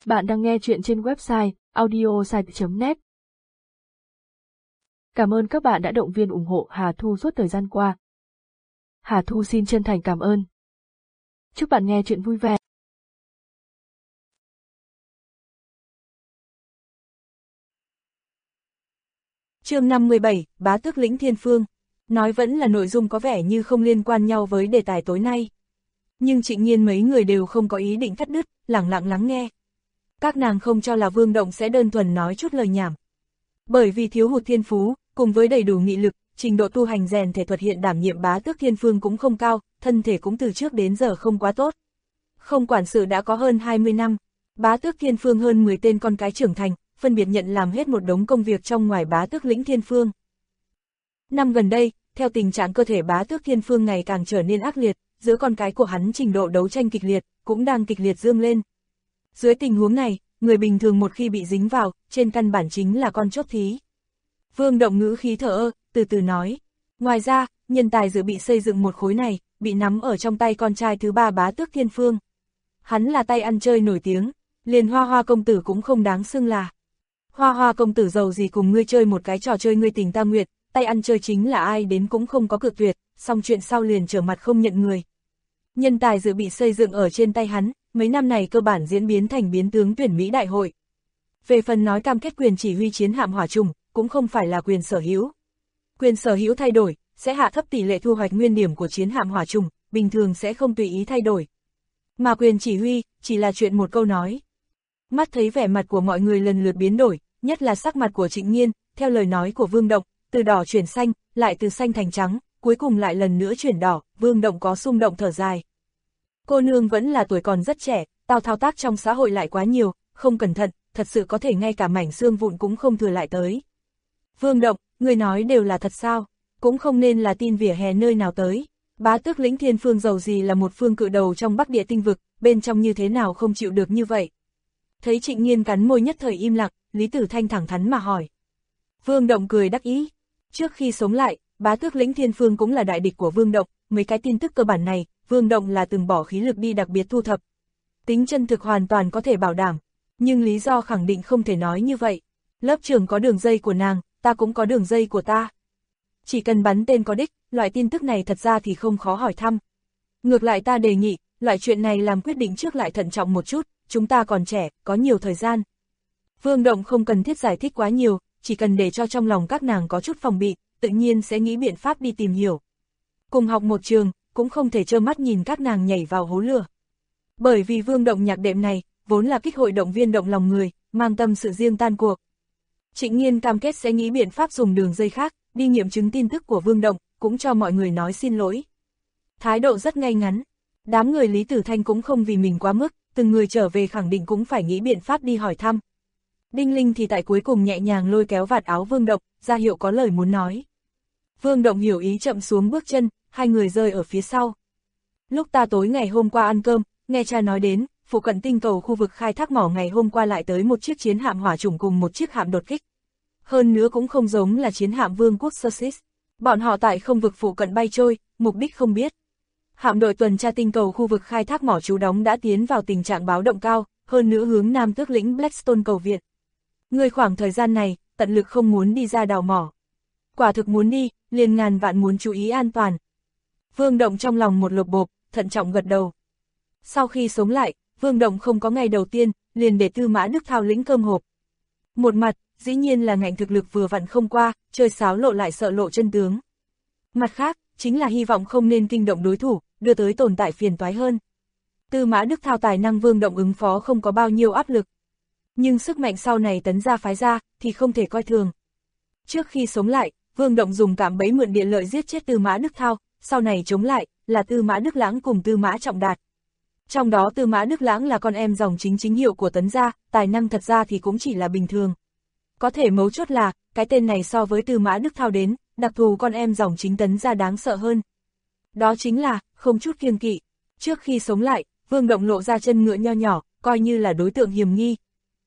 Bạn đang nghe chuyện trên website audiosite.net. Cảm ơn các bạn đã động viên ủng hộ Hà Thu suốt thời gian qua. Hà Thu xin chân thành cảm ơn. Chúc bạn nghe chuyện vui vẻ. Chương 57, Bá Tước Lĩnh Thiên Phương. Nói vẫn là nội dung có vẻ như không liên quan nhau với đề tài tối nay. Nhưng Trịnh Nhiên mấy người đều không có ý định cắt đứt, lẳng lặng lắng nghe. Các nàng không cho là Vương Động sẽ đơn thuần nói chút lời nhảm. Bởi vì thiếu hụt thiên phú, cùng với đầy đủ nghị lực, trình độ tu hành rèn thể thuật hiện đảm nhiệm Bá Tước Thiên Phương cũng không cao, thân thể cũng từ trước đến giờ không quá tốt. Không quản sự đã có hơn 20 năm, Bá Tước Thiên Phương hơn 10 tên con cái trưởng thành, phân biệt nhận làm hết một đống công việc trong ngoài Bá Tước Lĩnh Thiên Phương. Năm gần đây, theo tình trạng cơ thể Bá Tước Thiên Phương ngày càng trở nên ác liệt, giữa con cái của hắn trình độ đấu tranh kịch liệt, cũng đang kịch liệt dương lên. Dưới tình huống này, người bình thường một khi bị dính vào, trên căn bản chính là con chốt thí. Vương Động ngữ khí thở ơ, từ từ nói. Ngoài ra, nhân tài dự bị xây dựng một khối này, bị nắm ở trong tay con trai thứ ba Bá Tước Thiên Phương. Hắn là tay ăn chơi nổi tiếng, liền Hoa Hoa công tử cũng không đáng xưng là. Hoa Hoa công tử giàu gì cùng ngươi chơi một cái trò chơi ngươi tình ta nguyệt, tay ăn chơi chính là ai đến cũng không có cự tuyệt, xong chuyện sau liền trở mặt không nhận người. Nhân tài dự bị xây dựng ở trên tay hắn, mấy năm này cơ bản diễn biến thành biến tướng tuyển Mỹ đại hội. Về phần nói cam kết quyền chỉ huy chiến hạm hỏa trùng, cũng không phải là quyền sở hữu. Quyền sở hữu thay đổi, sẽ hạ thấp tỷ lệ thu hoạch nguyên điểm của chiến hạm hỏa trùng, bình thường sẽ không tùy ý thay đổi. Mà quyền chỉ huy, chỉ là chuyện một câu nói. Mắt thấy vẻ mặt của mọi người lần lượt biến đổi, nhất là sắc mặt của Trịnh Nhiên, theo lời nói của Vương Động, từ đỏ chuyển xanh, lại từ xanh thành trắng, cuối cùng lại lần nữa chuyển đỏ, Vương Động có xung động thở dài. Cô nương vẫn là tuổi còn rất trẻ, thao tác trong xã hội lại quá nhiều, không cẩn thận, thật sự có thể ngay cả mảnh xương vụn cũng không thừa lại tới. Vương Động, người nói đều là thật sao, cũng không nên là tin vỉa hè nơi nào tới. Bá Tước Lĩnh Thiên Phương giàu gì là một phương cự đầu trong Bắc Địa tinh vực, bên trong như thế nào không chịu được như vậy. Thấy Trịnh Nhiên cắn môi nhất thời im lặng, Lý Tử Thanh thẳng thắn mà hỏi. Vương Động cười đắc ý. Trước khi sống lại, Bá Tước Lĩnh Thiên Phương cũng là đại địch của Vương Động, mấy cái tin tức cơ bản này, Vương Động là từng bỏ khí lực đi đặc biệt thu thập. Tính chân thực hoàn toàn có thể bảo đảm, nhưng lý do khẳng định không thể nói như vậy. Lớp trưởng có đường dây của nàng, ta cũng có đường dây của ta. Chỉ cần bắn tên có đích, loại tin tức này thật ra thì không khó hỏi thăm. Ngược lại ta đề nghị, loại chuyện này làm quyết định trước lại thận trọng một chút, chúng ta còn trẻ, có nhiều thời gian. Vương Động không cần thiết giải thích quá nhiều, chỉ cần để cho trong lòng các nàng có chút phòng bị, tự nhiên sẽ nghĩ biện pháp đi tìm hiểu. Cùng học một trường, cũng không thể trơ mắt nhìn các nàng nhảy vào hố lửa. Bởi vì Vương Động nhạc đệm này, vốn là kích hội động viên động lòng người, mang tâm sự riêng tan cuộc. Trịnh Nhiên cam kết sẽ nghĩ biện pháp dùng đường dây khác, đi nghiệm chứng tin tức của Vương Động, cũng cho mọi người nói xin lỗi. Thái độ rất ngay ngắn, đám người Lý Tử Thanh cũng không vì mình quá mức, từng người trở về khẳng định cũng phải nghĩ biện pháp đi hỏi thăm. Đinh Linh thì tại cuối cùng nhẹ nhàng lôi kéo vạt áo Vương Động, ra hiệu có lời muốn nói. Vương Động hiểu ý chậm xuống bước chân, hai người rơi ở phía sau. Lúc ta tối ngày hôm qua ăn cơm, nghe cha nói đến, phụ cận tinh cầu khu vực khai thác mỏ ngày hôm qua lại tới một chiếc chiến hạm hỏa chủng cùng một chiếc hạm đột kích. Hơn nữa cũng không giống là chiến hạm Vương quốc Sussex. Bọn họ tại không vực phụ cận bay trôi, mục đích không biết. Hạm đội tuần tra tinh cầu khu vực khai thác mỏ trú đóng đã tiến vào tình trạng báo động cao, hơn nữa hướng Nam Tước Lĩnh Blackstone cầu viện. Người khoảng thời gian này, tận lực không muốn đi ra đào mỏ. Quả thực muốn đi, liền ngàn vạn muốn chú ý an toàn. Vương Động trong lòng một lột bộp, thận trọng gật đầu. Sau khi sống lại, Vương Động không có ngày đầu tiên, liền để Tư Mã Đức Thao lĩnh cơm hộp. Một mặt, dĩ nhiên là ngạnh thực lực vừa vặn không qua, chơi xáo lộ lại sợ lộ chân tướng. Mặt khác, chính là hy vọng không nên kinh động đối thủ, đưa tới tồn tại phiền toái hơn. Tư Mã Đức Thao tài năng Vương Động ứng phó không có bao nhiêu áp lực. Nhưng sức mạnh sau này tấn gia phái ra, thì không thể coi thường. Trước khi sống lại, Vương Động dùng cạm bẫy mượn địa lợi giết chết Tư Mã Đức Thao, sau này chống lại, là Tư Mã Đức Lãng cùng Tư Mã Trọng Đạt. Trong đó Tư Mã Đức Lãng là con em dòng chính hiệu của Tấn gia, tài năng thật ra thì cũng chỉ là bình thường. Có thể mấu chốt là, cái tên này so với Tư Mã Đức Thao đến, đặc thù con em dòng chính Tấn gia đáng sợ hơn. Đó chính là, không chút kiêng kỵ. Trước khi sống lại, Vương Động lộ ra chân ngựa nho nhỏ, coi như là đối tượng hiểm nghi.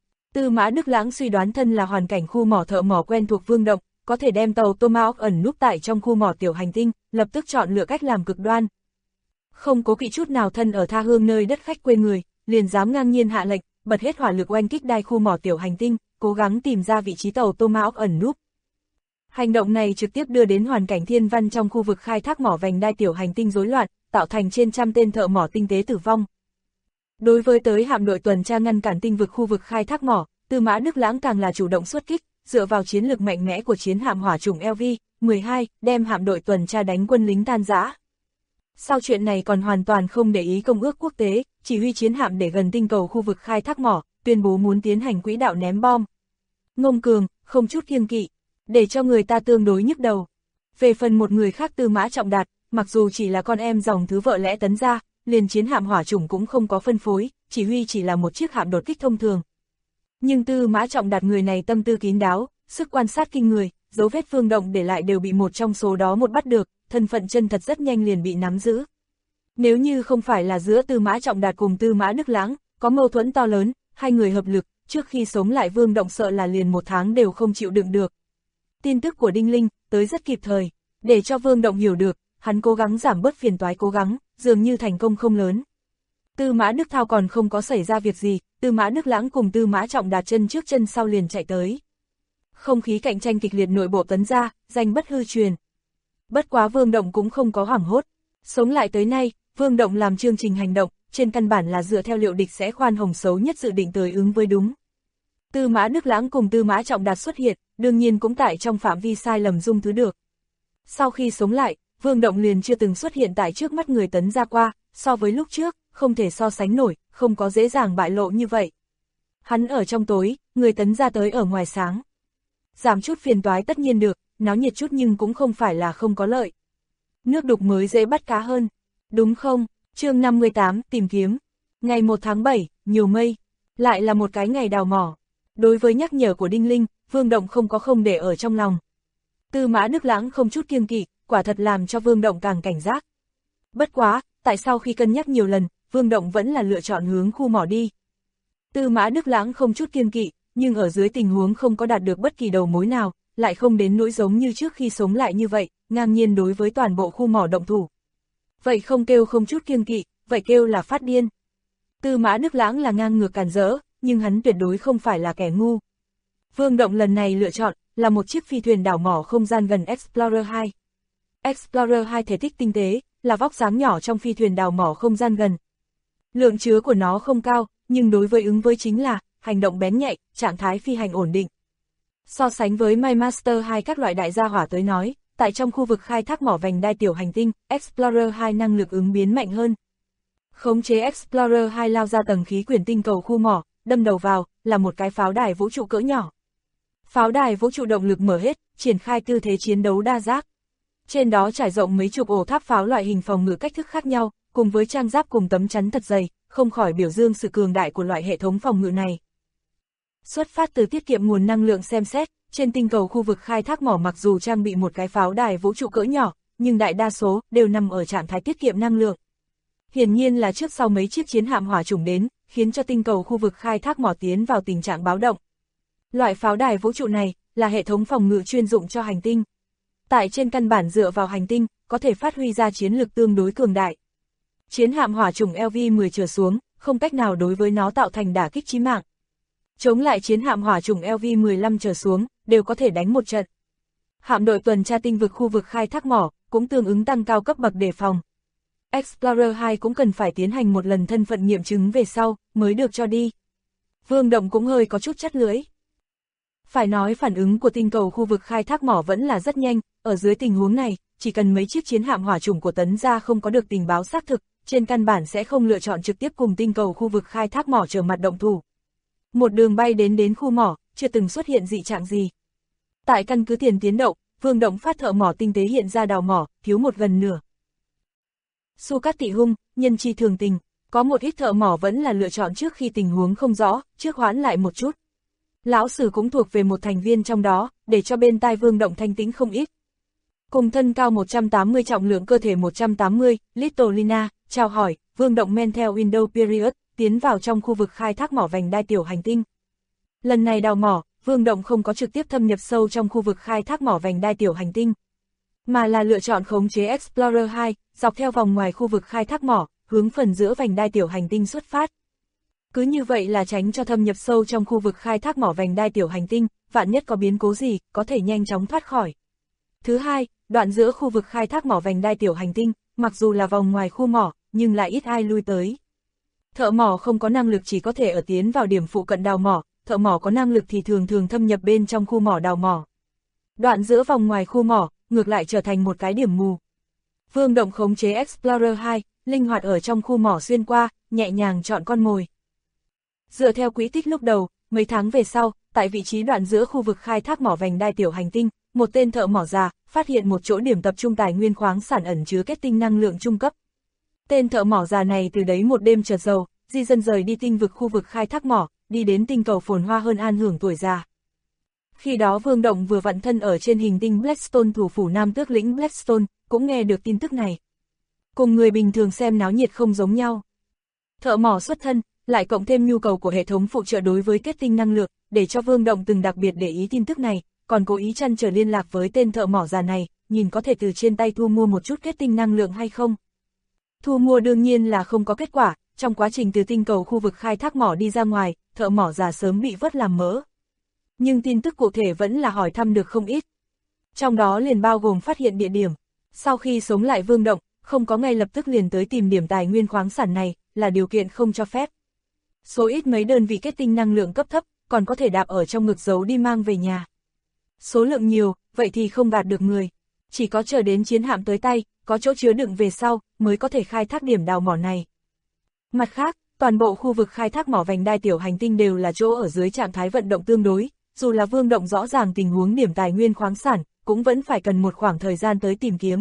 Tư Mã Đức Lãng suy đoán thân là hoàn cảnh khu mỏ thợ mỏ quen thuộc Vương Động, có thể đem tàu Tomahawk ẩn núp tại trong khu mỏ tiểu hành tinh, lập tức chọn lựa cách làm cực đoan. Không cố kỵ chút nào thân ở tha hương nơi đất khách quê người, liền dám ngang nhiên hạ lệnh, bật hết hỏa lực oanh kích đai khu mỏ tiểu hành tinh, cố gắng tìm ra vị trí tàu Tomahawk ẩn núp. Hành động này trực tiếp đưa đến hoàn cảnh thiên văn trong khu vực khai thác mỏ vành đai tiểu hành tinh rối loạn, tạo thành trên trăm tên thợ mỏ tinh tế tử vong. Đối với tới hạm đội tuần tra ngăn cản tinh vực khu vực khai thác mỏ, Tư Mã Đức Lãng càng là chủ động xuất kích, dựa vào chiến lược mạnh mẽ của chiến hạm hỏa chủng LV-12, đem hạm đội tuần tra đánh quân lính tan rã. Sau chuyện này còn hoàn toàn không để ý công ước quốc tế, chỉ huy chiến hạm để gần tinh cầu khu vực khai thác mỏ, tuyên bố muốn tiến hành quỹ đạo ném bom. Ngông cuồng, không chút kiêng kỵ, để cho người ta tương đối nhức đầu. Về phần một người khác Tư Mã Trọng Đạt, mặc dù chỉ là con em dòng thứ vợ lẽ Tấn gia, liền chiến hạm hỏa chủng cũng không có phân phối, chỉ huy chỉ là một chiếc hạm đột kích thông thường. Nhưng Tư Mã Trọng Đạt người này tâm tư kín đáo, sức quan sát kinh người, dấu vết Vương Động để lại đều bị một trong số đó một bắt được, thân phận chân thật rất nhanh liền bị nắm giữ. Nếu như không phải là giữa Tư Mã Trọng Đạt cùng Tư Mã Đức Lãng, có mâu thuẫn to lớn, hai người hợp lực, trước khi sống lại Vương Động sợ là liền một tháng đều không chịu đựng được. Tin tức của Đinh Linh tới rất kịp thời, để cho Vương Động hiểu được, hắn cố gắng giảm bớt phiền toái cố gắng, dường như thành công không lớn. Tư Mã Đức Thao còn không có xảy ra việc gì, Tư Mã Đức Lãng cùng Tư Mã Trọng Đạt chân trước chân sau liền chạy tới. Không khí cạnh tranh kịch liệt nội bộ Tấn gia, danh bất hư truyền. Bất quá Vương Động cũng không có hoảng hốt. Sống lại tới nay, Vương Động làm chương trình hành động, trên căn bản là dựa theo liệu địch sẽ khoan hồng xấu nhất dự định tới ứng với đúng. Tư Mã Đức Lãng cùng Tư Mã Trọng Đạt xuất hiện, đương nhiên cũng tại trong phạm vi sai lầm dung thứ được. Sau khi sống lại, Vương Động liền chưa từng xuất hiện tại trước mắt người Tấn gia qua, so với lúc trước, không thể so sánh nổi, không có dễ dàng bại lộ như vậy. Hắn ở trong tối, người Tấn gia tới ở ngoài sáng. Giảm chút phiền toái tất nhiên được, náo nhiệt chút nhưng cũng không phải là không có lợi. Nước đục mới dễ bắt cá hơn, đúng không? Chương 58, tìm kiếm. Ngày 1 tháng 7, nhiều mây, lại là một cái ngày đào mỏ. Đối với nhắc nhở của Đinh Linh, Vương Động không để ở trong lòng. Tư Mã Đức Lãng không chút kiêng kỵ, quả thật làm cho Vương Động càng cảnh giác. Bất quá, tại sao khi cân nhắc nhiều lần, Vương Động vẫn là lựa chọn hướng khu mỏ đi. Tư Mã Đức Lãng không chút kiêng kỵ, nhưng ở dưới tình huống không có đạt được bất kỳ đầu mối nào, lại không đến nỗi giống như trước khi sống lại như vậy, ngang nhiên đối với toàn bộ khu mỏ động thủ. Vậy không kêu không chút kiêng kỵ, vậy kêu là phát điên. Tư Mã Đức Lãng là ngang ngược càn rỡ, nhưng hắn tuyệt đối không phải là kẻ ngu. Vương Động lần này lựa chọn là một chiếc phi thuyền đảo mỏ không gian gần Explorer 2. Explorer 2 thể tích tinh tế, là vóc dáng nhỏ trong phi thuyền đào mỏ không gian gần. Lượng chứa của nó không cao, nhưng đối với ứng với chính là hành động bén nhạy, trạng thái phi hành ổn định. So sánh với MyMaster 2 các loại đại gia hỏa tới nói, tại trong khu vực khai thác mỏ vành đai tiểu hành tinh, Explorer 2 năng lực ứng biến mạnh hơn. Khống chế Explorer 2 lao ra tầng khí quyển tinh cầu khu mỏ, đâm đầu vào, là một cái pháo đài vũ trụ cỡ nhỏ. Pháo đài vũ trụ động lực mở hết, triển khai tư thế chiến đấu đa giác. Trên đó trải rộng mấy chục ổ tháp pháo loại hình phòng ngự cách thức khác nhau, cùng với trang giáp cùng tấm chắn thật dày, không khỏi biểu dương sự cường đại của loại hệ thống phòng ngự này. Xuất phát từ tiết kiệm nguồn năng lượng xem xét, trên tinh cầu khu vực khai thác mỏ mặc dù trang bị một cái pháo đài vũ trụ cỡ nhỏ, nhưng đại đa số đều nằm ở trạng thái tiết kiệm năng lượng. Hiển nhiên là trước sau mấy chiếc chiến hạm hỏa chủng đến, khiến cho tinh cầu khu vực khai thác mỏ tiến vào tình trạng báo động. Loại pháo đài vũ trụ này là hệ thống phòng ngự chuyên dụng cho hành tinh. Tại trên căn bản dựa vào hành tinh, có thể phát huy ra chiến lực tương đối cường đại. Chiến hạm hỏa chủng LV-10 trở xuống, không cách nào đối với nó tạo thành đả kích chí mạng. Chống lại chiến hạm hỏa chủng LV-15 trở xuống, đều có thể đánh một trận. Hạm đội tuần tra tinh vực khu vực khai thác mỏ, cũng tương ứng tăng cao cấp bậc đề phòng. Explorer 2 cũng cần phải tiến hành một lần thân phận nghiệm chứng về sau, mới được cho đi. Vương Động cũng hơi có chút chắt lưỡi. Phải nói phản ứng của tinh cầu khu vực khai thác mỏ vẫn là rất nhanh, ở dưới tình huống này, chỉ cần mấy chiếc chiến hạm hỏa chủng của Tấn gia không có được tình báo xác thực, trên căn bản sẽ không lựa chọn trực tiếp cùng tinh cầu khu vực khai thác mỏ trở mặt động thủ. Một đường bay đến khu mỏ, chưa từng xuất hiện dị trạng gì. Tại căn cứ tiền tiến động, Vương Động phát thợ mỏ tinh tế hiện ra đào mỏ, thiếu một gần nửa. Su Cát Tị Hung, nhân chi thường tình, có một ít thợ mỏ vẫn là lựa chọn trước khi tình huống không rõ, trước hoãn lại một chút. Lão Sử cũng thuộc về một thành viên trong đó, để cho bên tai Vương Động thanh tĩnh không ít. Cùng thân cao 180 trọng lượng cơ thể 180, Little Lina, chào hỏi, Vương Động men theo Window Period, tiến vào trong khu vực khai thác mỏ vành đai tiểu hành tinh. Lần này đào mỏ, Vương Động không có trực tiếp thâm nhập sâu trong khu vực khai thác mỏ vành đai tiểu hành tinh, mà là lựa chọn khống chế Explorer 2, dọc theo vòng ngoài khu vực khai thác mỏ, hướng phần giữa vành đai tiểu hành tinh xuất phát. Cứ như vậy là tránh cho thâm nhập sâu trong khu vực khai thác mỏ vành đai tiểu hành tinh, vạn nhất có biến cố gì, có thể nhanh chóng thoát khỏi. Thứ hai, đoạn giữa khu vực khai thác mỏ vành đai tiểu hành tinh, mặc dù là vòng ngoài khu mỏ, nhưng lại ít ai lui tới. Thợ mỏ không có năng lực chỉ có thể ở tiến vào điểm phụ cận đào mỏ, thợ mỏ có năng lực thì thường thường thâm nhập bên trong khu mỏ đào mỏ. Đoạn giữa vòng ngoài khu mỏ, ngược lại trở thành một cái điểm mù. Vương Động khống chế Explorer 2, linh hoạt ở trong khu mỏ xuyên qua, nhẹ nhàng chọn con mồi. Dựa theo quỹ tích lúc đầu, mấy tháng về sau, tại vị trí đoạn giữa khu vực khai thác mỏ vành đai tiểu hành tinh, một tên thợ mỏ già phát hiện một chỗ điểm tập trung tài nguyên khoáng sản ẩn chứa kết tinh năng lượng trung cấp. Tên thợ mỏ già này từ đấy một đêm chợt giàu, di dân rời đi tinh vực khu vực khai thác mỏ, đi đến tinh cầu phồn hoa hơn an hưởng tuổi già. Khi đó Vương Động vừa vặn thân ở trên hành tinh Blackstone, thủ phủ Nam Tước lĩnh Blackstone, cũng nghe được tin tức này. Cùng người bình thường xem náo nhiệt không giống nhau. Thợ mỏ xuất thân, lại cộng thêm nhu cầu của hệ thống phụ trợ đối với kết tinh năng lượng, để cho Vương Động từng đặc biệt để ý tin tức này, còn cố ý trăn trở liên lạc với tên thợ mỏ già này, nhìn có thể từ trên tay thu mua một chút kết tinh năng lượng hay không. Thu mua đương nhiên là không có kết quả, trong quá trình từ tinh cầu khu vực khai thác mỏ đi ra ngoài, thợ mỏ già sớm bị vớt làm mỡ. Nhưng tin tức cụ thể vẫn là hỏi thăm được không ít. Trong đó liền bao gồm phát hiện địa điểm. Sau khi sống lại Vương Động, không có ngay lập tức liền tới tìm điểm tài nguyên khoáng sản này, là điều kiện không cho phép. Số ít mấy đơn vị kết tinh năng lượng cấp thấp, còn có thể đạp ở trong ngực giấu đi mang về nhà. Số lượng nhiều, vậy thì không gạt được người. Chỉ có chờ đến chiến hạm tới tay, có chỗ chứa đựng về sau, mới có thể khai thác điểm đào mỏ này. Mặt khác, toàn bộ khu vực khai thác mỏ vành đai tiểu hành tinh đều là chỗ ở dưới trạng thái vận động tương đối, dù là Vương Động rõ ràng tình huống điểm tài nguyên khoáng sản, cũng vẫn phải cần một khoảng thời gian tới tìm kiếm.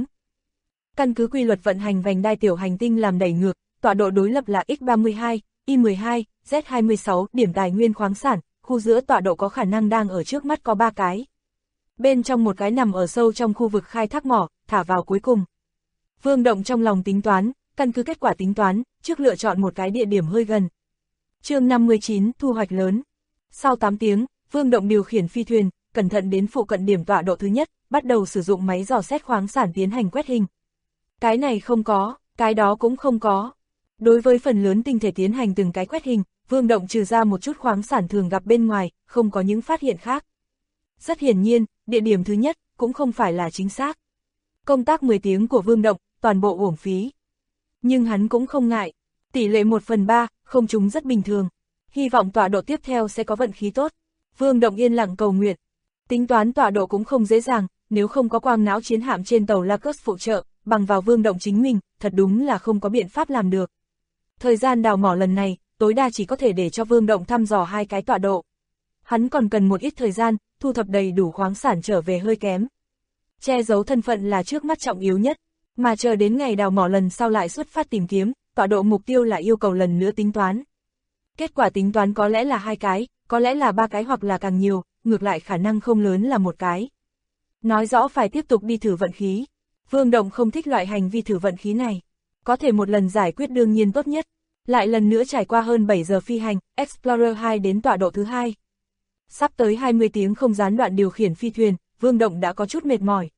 Căn cứ quy luật vận hành vành đai tiểu hành tinh làm đẩy ngược, tọa độ đối lập là X32, Y12, Z26, điểm tài nguyên khoáng sản, khu giữa tọa độ có khả năng đang ở trước mắt có 3 cái. Bên trong một cái nằm ở sâu trong khu vực khai thác mỏ, thả vào cuối cùng. Vương Động trong lòng tính toán, căn cứ kết quả tính toán, trước lựa chọn một cái địa điểm hơi gần. Chương 59, thu hoạch lớn. Sau 8 tiếng, Vương Động điều khiển phi thuyền, cẩn thận đến phụ cận điểm tọa độ thứ nhất, bắt đầu sử dụng máy dò xét khoáng sản tiến hành quét hình. Cái này không có, cái đó cũng không có. Đối với phần lớn tinh thể tiến hành từng cái quét hình, Vương Động trừ ra một chút khoáng sản thường gặp bên ngoài, không có những phát hiện khác. Rất hiển nhiên, địa điểm thứ nhất cũng không phải là chính xác. Công tác 10 tiếng của Vương Động, toàn bộ uổng phí. Nhưng hắn cũng không ngại, tỷ lệ 1/3, không trúng rất bình thường. Hy vọng tọa độ tiếp theo sẽ có vận khí tốt. Vương Động yên lặng cầu nguyện. Tính toán tọa độ cũng không dễ dàng, nếu không có quang não chiến hạm trên tàu Lacus phụ trợ, bằng vào Vương Động chính mình, thật đúng là không có biện pháp làm được. Thời gian đào mỏ lần này, tối đa chỉ có thể để cho Vương Động thăm dò 2 cái tọa độ. Hắn còn cần một ít thời gian, thu thập đầy đủ khoáng sản trở về hơi kém. Che giấu thân phận là trước mắt trọng yếu nhất, mà chờ đến ngày đào mỏ lần sau lại xuất phát tìm kiếm, tọa độ mục tiêu là yêu cầu lần nữa tính toán. Kết quả tính toán có lẽ là 2 cái, có lẽ là 3 cái hoặc là càng nhiều, ngược lại khả năng không lớn là 1 cái. Nói rõ phải tiếp tục đi thử vận khí. Vương Động không thích loại hành vi thử vận khí này. Có thể một lần giải quyết đương nhiên tốt nhất. Lại lần nữa trải qua hơn 7 giờ phi hành, Explorer 2 đến tọa độ thứ 2. Sắp tới 20 tiếng không gián đoạn điều khiển phi thuyền, Vương Động đã có chút mệt mỏi.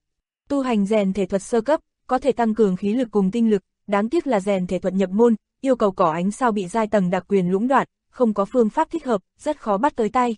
Tu hành rèn thể thuật sơ cấp, có thể tăng cường khí lực cùng tinh lực, đáng tiếc là rèn thể thuật nhập môn, yêu cầu cỏ ánh sao bị giai tầng đặc quyền lũng đoạn, không có phương pháp thích hợp, rất khó bắt tới tay.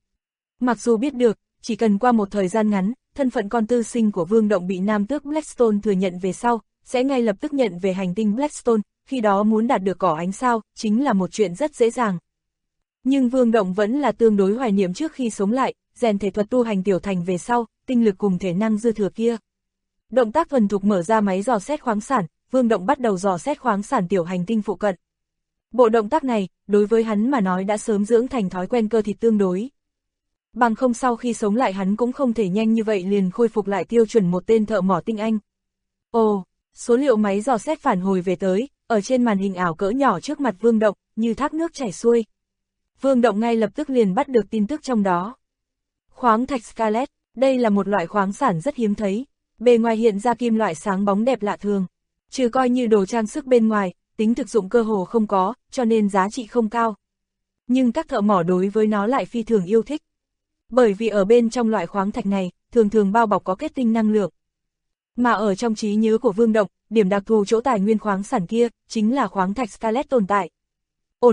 Mặc dù biết được, chỉ cần qua một thời gian ngắn, thân phận con tư sinh của Vương Động bị Nam Tước Blackstone thừa nhận về sau, sẽ ngay lập tức nhận về hành tinh Blackstone, khi đó muốn đạt được cỏ ánh sao, chính là một chuyện rất dễ dàng. Nhưng Vương Động vẫn là tương đối hoài niệm trước khi sống lại, rèn thể thuật tu hành tiểu thành về sau, tinh lực cùng thể năng dư thừa kia. Động tác thuần thục mở ra máy dò xét khoáng sản, Vương Động bắt đầu dò xét khoáng sản tiểu hành tinh phụ cận. Bộ động tác này, đối với hắn mà nói đã sớm dưỡng thành thói quen cơ thịt tương đối. Bằng không sau khi sống lại hắn cũng không thể nhanh như vậy liền khôi phục lại tiêu chuẩn một tên thợ mỏ tinh anh. Ồ, số liệu máy dò xét phản hồi về tới, ở trên màn hình ảo cỡ nhỏ trước mặt Vương Động, như thác nước chảy xuôi. Vương Động ngay lập tức liền bắt được tin tức trong đó. Khoáng thạch Scarlet, đây là một loại khoáng sản rất hiếm thấy, bề ngoài hiện ra kim loại sáng bóng đẹp lạ thường. Trừ coi như đồ trang sức bên ngoài, tính thực dụng cơ hồ không có, cho nên giá trị không cao. Nhưng các thợ mỏ đối với nó lại phi thường yêu thích. Bởi vì ở bên trong loại khoáng thạch này, thường thường bao bọc có kết tinh năng lượng. Mà ở trong trí nhớ của Vương Động, điểm đặc thù chỗ tài nguyên khoáng sản kia, chính là khoáng thạch Scarlet tồn tại. Ổn định,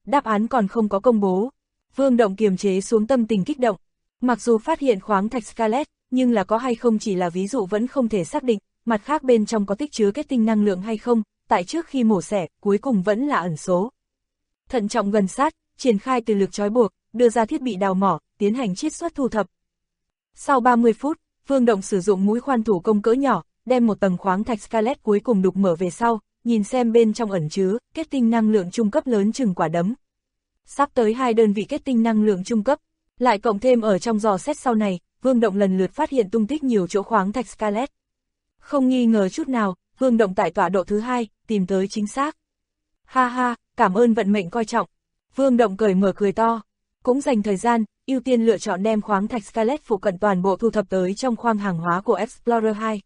đáp án còn không có công bố. Vương Động kiềm chế xuống tâm tình kích động. Mặc dù phát hiện khoáng thạch Scarlet, nhưng là có hay không chỉ là ví dụ vẫn không thể xác định, mặt khác bên trong có tích chứa kết tinh năng lượng hay không, tại trước khi mổ xẻ, cuối cùng vẫn là ẩn số. Thận trọng gần sát, triển khai từ lực trói buộc, đưa ra thiết bị đào mỏ, tiến hành chiết xuất thu thập. Sau 30 phút, Vương Động sử dụng mũi khoan thủ công cỡ nhỏ, đem một tầng khoáng thạch Scarlet cuối cùng đục mở về sau, nhìn xem bên trong ẩn chứa kết tinh năng lượng trung cấp lớn chừng quả đấm. Sắp tới 2 đơn vị kết tinh năng lượng trung cấp, lại cộng thêm ở trong dò xét sau này, Vương Động lần lượt phát hiện tung tích nhiều chỗ khoáng thạch Scarlet. Không nghi ngờ chút nào, Vương Động tại tọa độ thứ 2, tìm tới chính xác. Ha ha, cảm ơn vận mệnh coi trọng. Vương Động cởi mở cười to, cũng dành thời gian, ưu tiên lựa chọn đem khoáng thạch Scarlet phụ cận toàn bộ thu thập tới trong khoang hàng hóa của Explorer 2.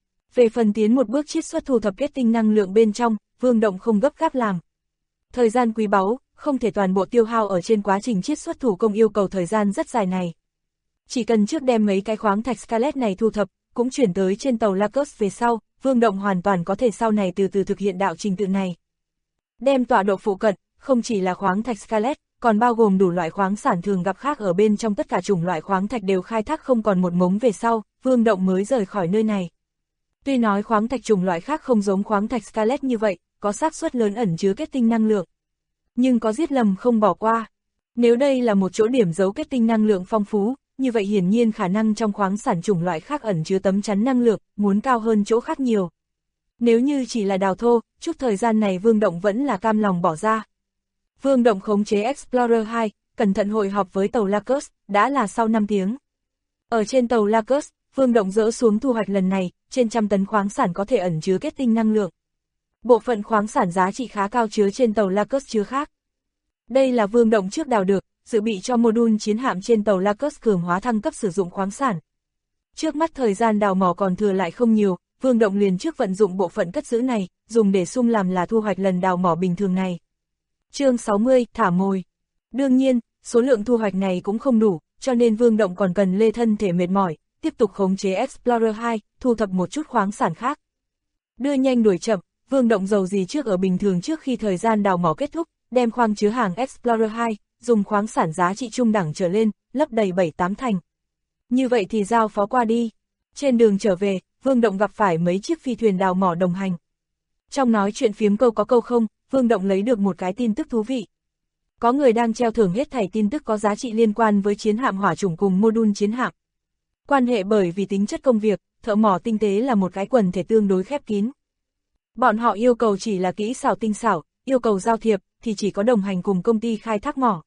Về phần tiến một bước chiết xuất thu thập kết tinh năng lượng bên trong, Vương Động không gấp gáp làm. Thời gian quý báu, không thể toàn bộ tiêu hao ở trên quá trình chiết xuất thủ công yêu cầu thời gian rất dài này. Chỉ cần trước đem mấy cái khoáng thạch Scarlet này thu thập, cũng chuyển tới trên tàu Lacus về sau, Vương Động hoàn toàn có thể sau này từ từ thực hiện đạo trình tự này. Đem tọa độ phụ cận, không chỉ là khoáng thạch Scarlet, còn bao gồm đủ loại khoáng sản thường gặp khác ở bên trong tất cả chủng loại khoáng thạch đều khai thác không còn một mống về sau, Vương Động mới rời khỏi nơi này. Tuy nói khoáng thạch chủng loại khác không giống khoáng thạch Scarlet như vậy, có xác suất lớn ẩn chứa kết tinh năng lượng. Nhưng có giết lầm không bỏ qua. Nếu đây là một chỗ điểm giấu kết tinh năng lượng phong phú, như vậy hiển nhiên khả năng trong khoáng sản chủng loại khác ẩn chứa tấm chắn năng lượng, muốn cao hơn chỗ khác nhiều. Nếu như chỉ là đào thô, chút thời gian này Vương Động vẫn là cam lòng bỏ ra. Vương Động khống chế Explorer 2, cẩn thận hội họp với tàu Lacus, đã là sau 5 tiếng. Ở trên tàu Lacus, Vương Động dỡ xuống thu hoạch lần này, trên 100 tấn khoáng sản có thể ẩn chứa kết tinh năng lượng. Bộ phận khoáng sản giá trị khá cao chứa trên tàu Lacus chứa khác. Đây là Vương Động trước đào được, dự bị cho module chiến hạm trên tàu Lacus cường hóa thăng cấp sử dụng khoáng sản. Trước mắt thời gian đào mỏ còn thừa lại không nhiều, Vương Động liền trước vận dụng bộ phận cất giữ này, dùng để sum làm là thu hoạch lần đào mỏ bình thường này. Chương 60, thả mồi. Đương nhiên, số lượng thu hoạch này cũng không đủ, cho nên Vương Động còn cần lê thân thể mệt mỏi, tiếp tục khống chế Explorer 2, thu thập một chút khoáng sản khác. Đưa nhanh đuổi chậm, Vương Động dầu gì trước ở bình thường trước khi thời gian đào mỏ kết thúc, đem khoang chứa hàng Explorer 2, dùng khoáng sản giá trị trung đẳng trở lên, lấp đầy 7-8 thành. Như vậy thì giao phó qua đi. Trên đường trở về, Vương Động gặp phải mấy chiếc phi thuyền đào mỏ đồng hành. Trong nói chuyện phiếm câu có câu không, Vương Động lấy được một cái tin tức thú vị. Có người đang treo thưởng hết thảy tin tức có giá trị liên quan với chiến hạm hỏa chủng cùng module chiến hạm. Quan hệ bởi vì tính chất công việc, thợ mỏ tinh tế là một cái quần thể tương đối khép kín. Bọn họ yêu cầu chỉ là kỹ xảo tinh xảo, yêu cầu giao thiệp thì chỉ có đồng hành cùng công ty khai thác mỏ.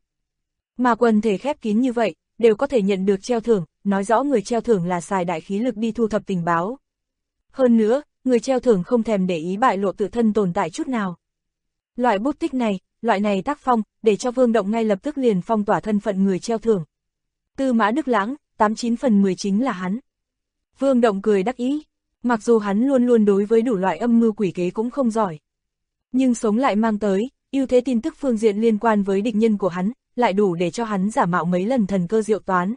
Mà quần thể khép kín như vậy, đều có thể nhận được treo thưởng, nói rõ người treo thưởng là xài đại khí lực đi thu thập tình báo. Hơn nữa, người treo thưởng không thèm để ý bại lộ tự thân tồn tại chút nào. Loại bút tích này, loại này tác phong, để cho Vương Động ngay lập tức liền phong tỏa thân phận người treo thưởng. Tư Mã Đức Lãng, 89 phần 10 chính là hắn. Vương Động cười đắc ý, mặc dù hắn luôn luôn đối với đủ loại âm mưu quỷ kế cũng không giỏi. Nhưng sống lại mang tới, ưu thế tin tức phương diện liên quan với địch nhân của hắn, lại đủ để cho hắn giả mạo mấy lần thần cơ diệu toán.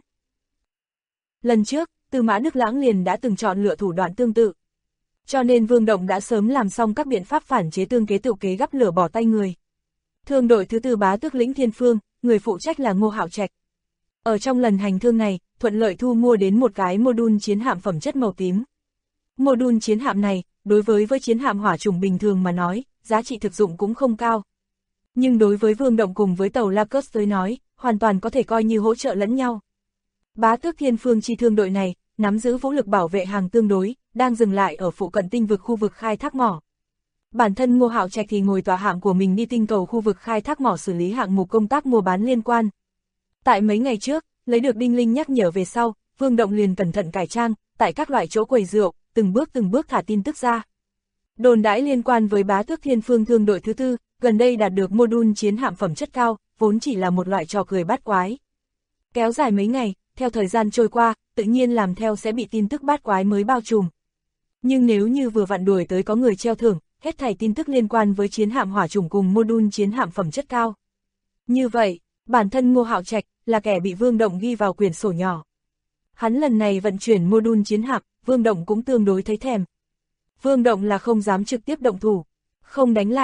Lần trước, Tư Mã Đức Lãng liền đã từng chọn lựa thủ đoạn tương tự. Cho nên Vương Động đã sớm làm xong các biện pháp phản chế tương kế tựu kế gắp lửa bỏ tay người. Thương đội thứ 4 Bá Tước Lĩnh Thiên Phương, người phụ trách là Ngô Hạo Trạch. Ở trong lần hành thương này, thuận lợi thu mua đến một cái module chiến hạm phẩm chất màu tím. Module chiến hạm này, đối với chiến hạm hỏa chủng bình thường mà nói, giá trị thực dụng cũng không cao. Nhưng đối với Vương Động cùng với tàu Lacus tới nói, hoàn toàn có thể coi như hỗ trợ lẫn nhau. Bá Tước Thiên Phương chi thương đội này, nắm giữ vũ lực bảo vệ hàng tương đối, đang dừng lại ở phụ cận tinh vực khu vực khai thác mỏ. Bản thân Ngô Hạo Trạch thì ngồi tòa hạm của mình đi tinh cầu khu vực khai thác mỏ xử lý hạng mục công tác mua bán liên quan. Tại mấy ngày trước, lấy được đinh linh nhắc nhở về sau, Vương Động liền cẩn thận cải trang, tại các loại chỗ quầy rượu, từng bước thả tin tức ra. Đồn đãi liên quan với Bá Tước Thiên Phương thương đội thứ 4, gần đây đạt được module chiến hạm phẩm chất cao, vốn chỉ là một loại trò cười bát quái. Kéo dài mấy ngày, theo thời gian trôi qua, tự nhiên làm theo sẽ bị tin tức bát quái mới bao trùm. Nhưng nếu như vừa vặn đuổi tới có người treo thưởng, hết thảy tin tức liên quan với chiến hạm hỏa chủng cùng module chiến hạm phẩm chất cao. Như vậy, bản thân Ngô Hạo Trạch là kẻ bị Vương Động ghi vào quyển sổ nhỏ. Hắn lần này vận chuyển module chiến hạm, Vương Động cũng tương đối thấy thèm. Vương Động là không dám trực tiếp động thủ, không đánh lại,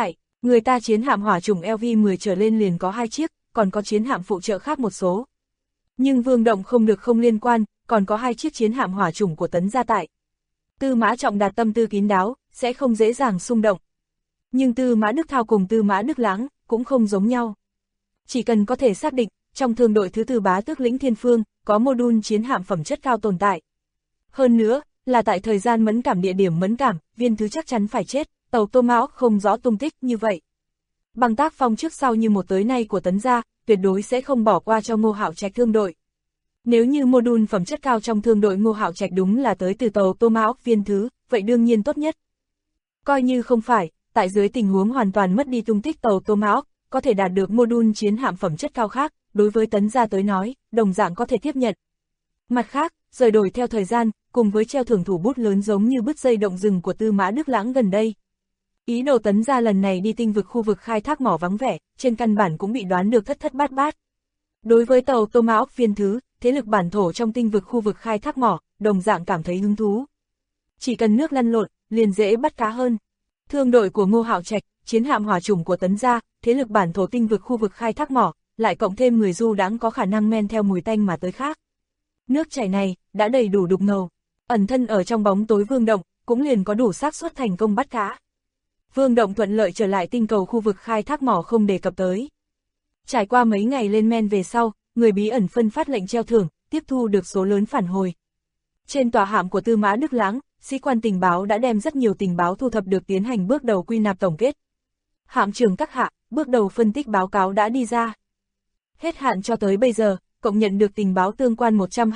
Người ta chiến hạm hỏa chủng LV-10 trở lên liền có 2 chiếc, còn có chiến hạm phụ trợ khác một số. Nhưng Vương Động không được không liên quan, còn có 2 chiếc chiến hạm hỏa chủng của Tấn gia tại. Tư Mã Trọng Đạt tâm tư kín đáo, sẽ không dễ dàng xung động. Nhưng Tư Mã Đức Thao cùng Tư Mã Đức Lãng cũng không giống nhau. Chỉ cần có thể xác định, trong thương đội thứ tư Bá Tước lĩnh Thiên Phương, có mô-đun chiến hạm phẩm chất cao tồn tại. Hơn nữa, là tại thời gian mẫn cảm địa điểm mẫn cảm, Viên Thứ chắc chắn phải chết, tàu Tomahawk không rõ tung tích như vậy. Bằng tác phong trước sau như một tới nay của Tấn gia, tuyệt đối sẽ không bỏ qua cho Ngô Hạo Trạch thương đội. Nếu như mô-đun phẩm chất cao trong thương đội Ngô Hạo Trạch đúng là tới từ tàu Tomahawk Viên Thứ, vậy đương nhiên tốt nhất. Coi như không phải, tại dưới tình huống hoàn toàn mất đi tung tích tàu Tomahawk, có thể đạt được mô-đun chiến hạm phẩm chất cao khác, đối với Tấn gia tới nói, đồng dạng có thể tiếp nhận. Mặt khác, rời đổi theo thời gian, cùng với treo thưởng thủ bút lớn giống như bứt dây động rừng của Tư Mã Đức Lãng gần đây. Ý đồ Tấn gia lần này đi tinh vực khu vực khai thác mỏ vắng vẻ, trên căn bản cũng bị đoán được thất thất bát bát. Đối với tàu Tomahawk Viên Thứ, thế lực bản thổ trong tinh vực khu vực khai thác mỏ, đồng dạng cảm thấy hứng thú. Chỉ cần nước lăn lộn, liền dễ bắt cá hơn. Thương đội của Ngô Hạo Trạch, chiến hạm hỏa chủng của Tấn gia, thế lực bản thổ tinh vực khu vực khai thác mỏ, lại cộng thêm người du đãng có khả năng men theo mùi tanh mà tới khác. Nước chảy này đã đầy đủ đục ngầu, ẩn thân ở trong bóng tối Vương Động cũng liền có đủ xác suất thành công bắt cá. Vương Động thuận lợi trở lại tinh cầu khu vực khai thác mỏ không đề cập tới. Trải qua mấy ngày lên men về sau, người bí ẩn phân phát lệnh treo thưởng, tiếp thu được số lớn phản hồi. Trên tòa hạm của Tư Mã Đức Lãng, sĩ quan tình báo đã đem rất nhiều tình báo thu thập được tiến hành bước đầu quy nạp tổng kết. Hạm trưởng các hạ, bước đầu phân tích báo cáo đã đi ra. Hết hạn cho tới bây giờ, cộng nhận được tình báo tương quan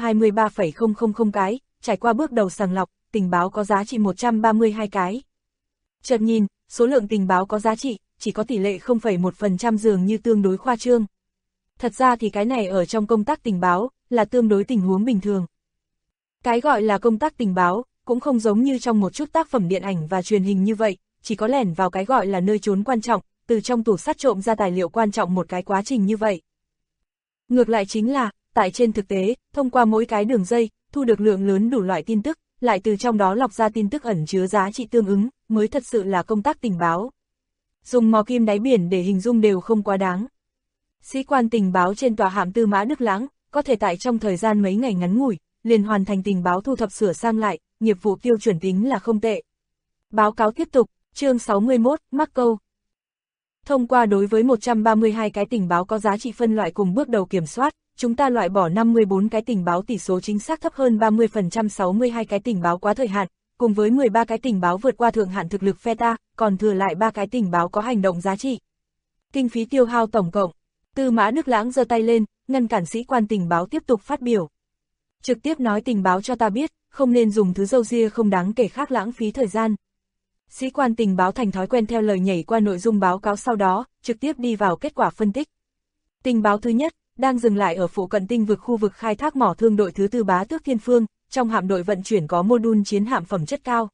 123,000 cái, trải qua bước đầu sàng lọc, tình báo có giá trị 132 cái. Chợt nhìn, số lượng tình báo có giá trị, chỉ có tỷ lệ 0,1% dường như tương đối khoa trương. Thật ra thì cái này ở trong công tác tình báo, là tương đối tình huống bình thường. Cái gọi là công tác tình báo, cũng không giống như trong một chút tác phẩm điện ảnh và truyền hình như vậy, chỉ có lẻn vào cái gọi là nơi trốn quan trọng, từ trong tủ sắt trộm ra tài liệu quan trọng một cái quá trình như vậy. Ngược lại chính là, tại trên thực tế, thông qua mỗi cái đường dây, thu được lượng lớn đủ loại tin tức, lại từ trong đó lọc ra tin tức ẩn chứa giá trị tương ứng, mới thật sự là công tác tình báo. Dùng mò kim đáy biển để hình dung đều không quá đáng. Sĩ quan tình báo trên tòa hạm Tư Mã Đức Lãng, có thể tại trong thời gian mấy ngày ngắn ngủi, liền hoàn thành tình báo thu thập sửa sang lại, nghiệp vụ tiêu chuẩn tính là không tệ. Báo cáo tiếp tục, chương 61, mắc câu. Thông qua đối với 132 cái tình báo có giá trị phân loại cùng bước đầu kiểm soát, chúng ta loại bỏ 54 cái tình báo tỷ số chính xác thấp hơn 30%, 62 cái tình báo quá thời hạn, cùng với 13 cái tình báo vượt qua thượng hạn thực lực phe ta, còn thừa lại 3 cái tình báo có hành động giá trị. Kinh phí tiêu hao tổng cộng. Tư Mã Đức Lãng giơ tay lên, ngăn cản sĩ quan tình báo tiếp tục phát biểu. Trực tiếp nói tình báo cho ta biết, không nên dùng thứ râu ria không đáng kể khác lãng phí thời gian. Sĩ quan tình báo thành thói quen theo lời nhảy qua nội dung báo cáo sau đó, trực tiếp đi vào kết quả phân tích. Tình báo thứ nhất, đang dừng lại ở phụ cận tinh vực khu vực khai thác mỏ thương đội thứ tư Bá Tước Thiên Phương, trong hạm đội vận chuyển có mô-đun chiến hạm phẩm chất cao.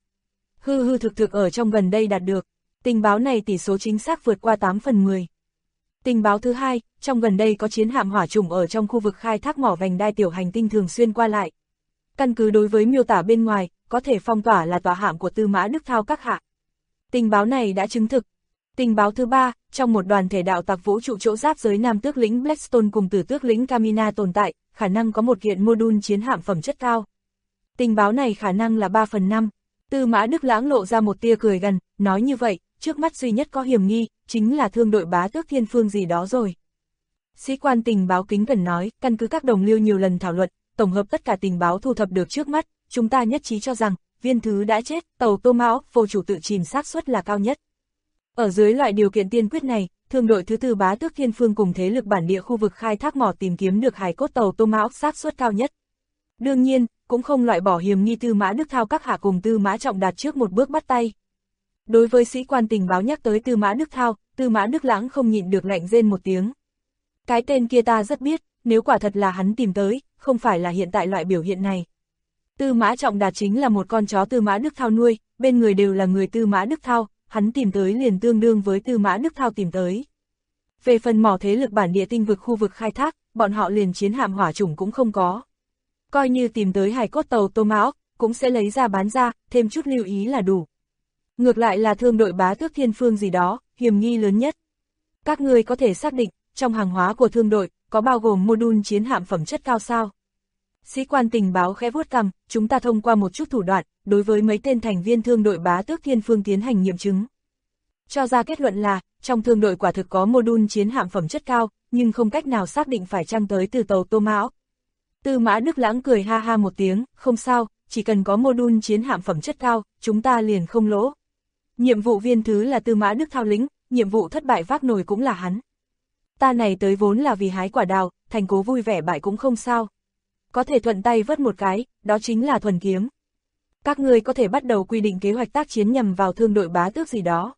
Hư thực ở trong gần đây đạt được. Tình báo này tỷ số chính xác vượt qua 8/10. Tình báo thứ hai, trong gần đây có chiến hạm hỏa chủng ở trong khu vực khai thác mỏ vành đai tiểu hành tinh thường xuyên qua lại. Căn cứ đối với miêu tả bên ngoài, có thể phong tỏa là tòa hạm của Tư Mã Đức Thao các hạ. Tình báo này đã chứng thực. Tình báo thứ ba, trong một đoàn thể đạo tặc vũ trụ chỗ giáp giới Nam Tước lĩnh Blackstone cùng Tử Tước lĩnh Kamina tồn tại, khả năng có một kiện mô-đun chiến hạm phẩm chất cao. Tình báo này khả năng là 3/5. Tư Mã Đức Lãng lộ ra một tia cười gần, nói như vậy, trước mắt duy nhất có hiểm nghi, chính là thương đội Bá Tước Thiên Phương gì đó rồi. Sĩ quan tình báo kính cẩn nói, căn cứ các đồng liêu nhiều lần thảo luận, tổng hợp tất cả tình báo thu thập được trước mắt, chúng ta nhất trí cho rằng, Viên Thứ đã chết, tàu Tomahawk vô chủ tự chìm xác suất là cao nhất. Ở dưới loại điều kiện tiên quyết này, thương đội thứ tư Bá Tước Thiên Phương cùng thế lực bản địa khu vực khai thác mỏ tìm kiếm được hài cốt tàu Tomahawk xác suất cao nhất. Đương nhiên, cũng không loại bỏ hiểm nghi Tư Mã Đức Thao các hạ cùng Tư Mã Trọng Đạt trước một bước bắt tay. Đối với sĩ quan tình báo nhắc tới Tư Mã Đức Thao, Tư Mã Đức Lãng không nhịn được lạnh rên một tiếng. Cái tên kia ta rất biết, nếu quả thật là hắn tìm tới, không phải là hiện tại loại biểu hiện này. Tư Mã Trọng Đạt chính là một con chó Tư Mã Đức Thao nuôi, bên người đều là người Tư Mã Đức Thao, hắn tìm tới liền tương đương với Tư Mã Đức Thao tìm tới. Về phần mỏ thế lực bản địa tinh vực khu vực khai thác, bọn họ liền chiến hạm hỏa chủng cũng không có. Coi như tìm tới hài cốt tàu Tomahawk, cũng sẽ lấy ra bán ra, thêm chút lưu ý là đủ. Ngược lại là thương đội Bá Tước Thiên Phương gì đó, hiểm nghi lớn nhất. Các ngươi có thể xác định, trong hàng hóa của thương đội, có bao gồm mô-đun chiến hạm phẩm chất cao sao? Sĩ quan tình báo khẽ vuốt cằm, chúng ta thông qua một chút thủ đoạn, đối với mấy tên thành viên thương đội Bá Tước Thiên Phương tiến hành nghiệm chứng. Cho ra kết luận là, trong thương đội quả thực có mô-đun chiến hạm phẩm chất cao, nhưng không cách nào xác định phải chăng tới từ tàu Tô Mão. Tư Mã Đức Lãng cười ha ha một tiếng, không sao, chỉ cần có mô-đun chiến hạm phẩm chất cao, chúng ta liền không lỗ. Nhiệm vụ viên thứ là Tư Mã Đức Thao lĩnh, nhiệm vụ thất bại vác nổi cũng là hắn. Ta này tới vốn là vì hái quả đào, thành cố vui vẻ bại cũng không sao. Có thể thuận tay vớt một cái, đó chính là thuần kiếm. Các ngươi có thể bắt đầu quy định kế hoạch tác chiến nhằm vào thương đội Bá Tước gì đó.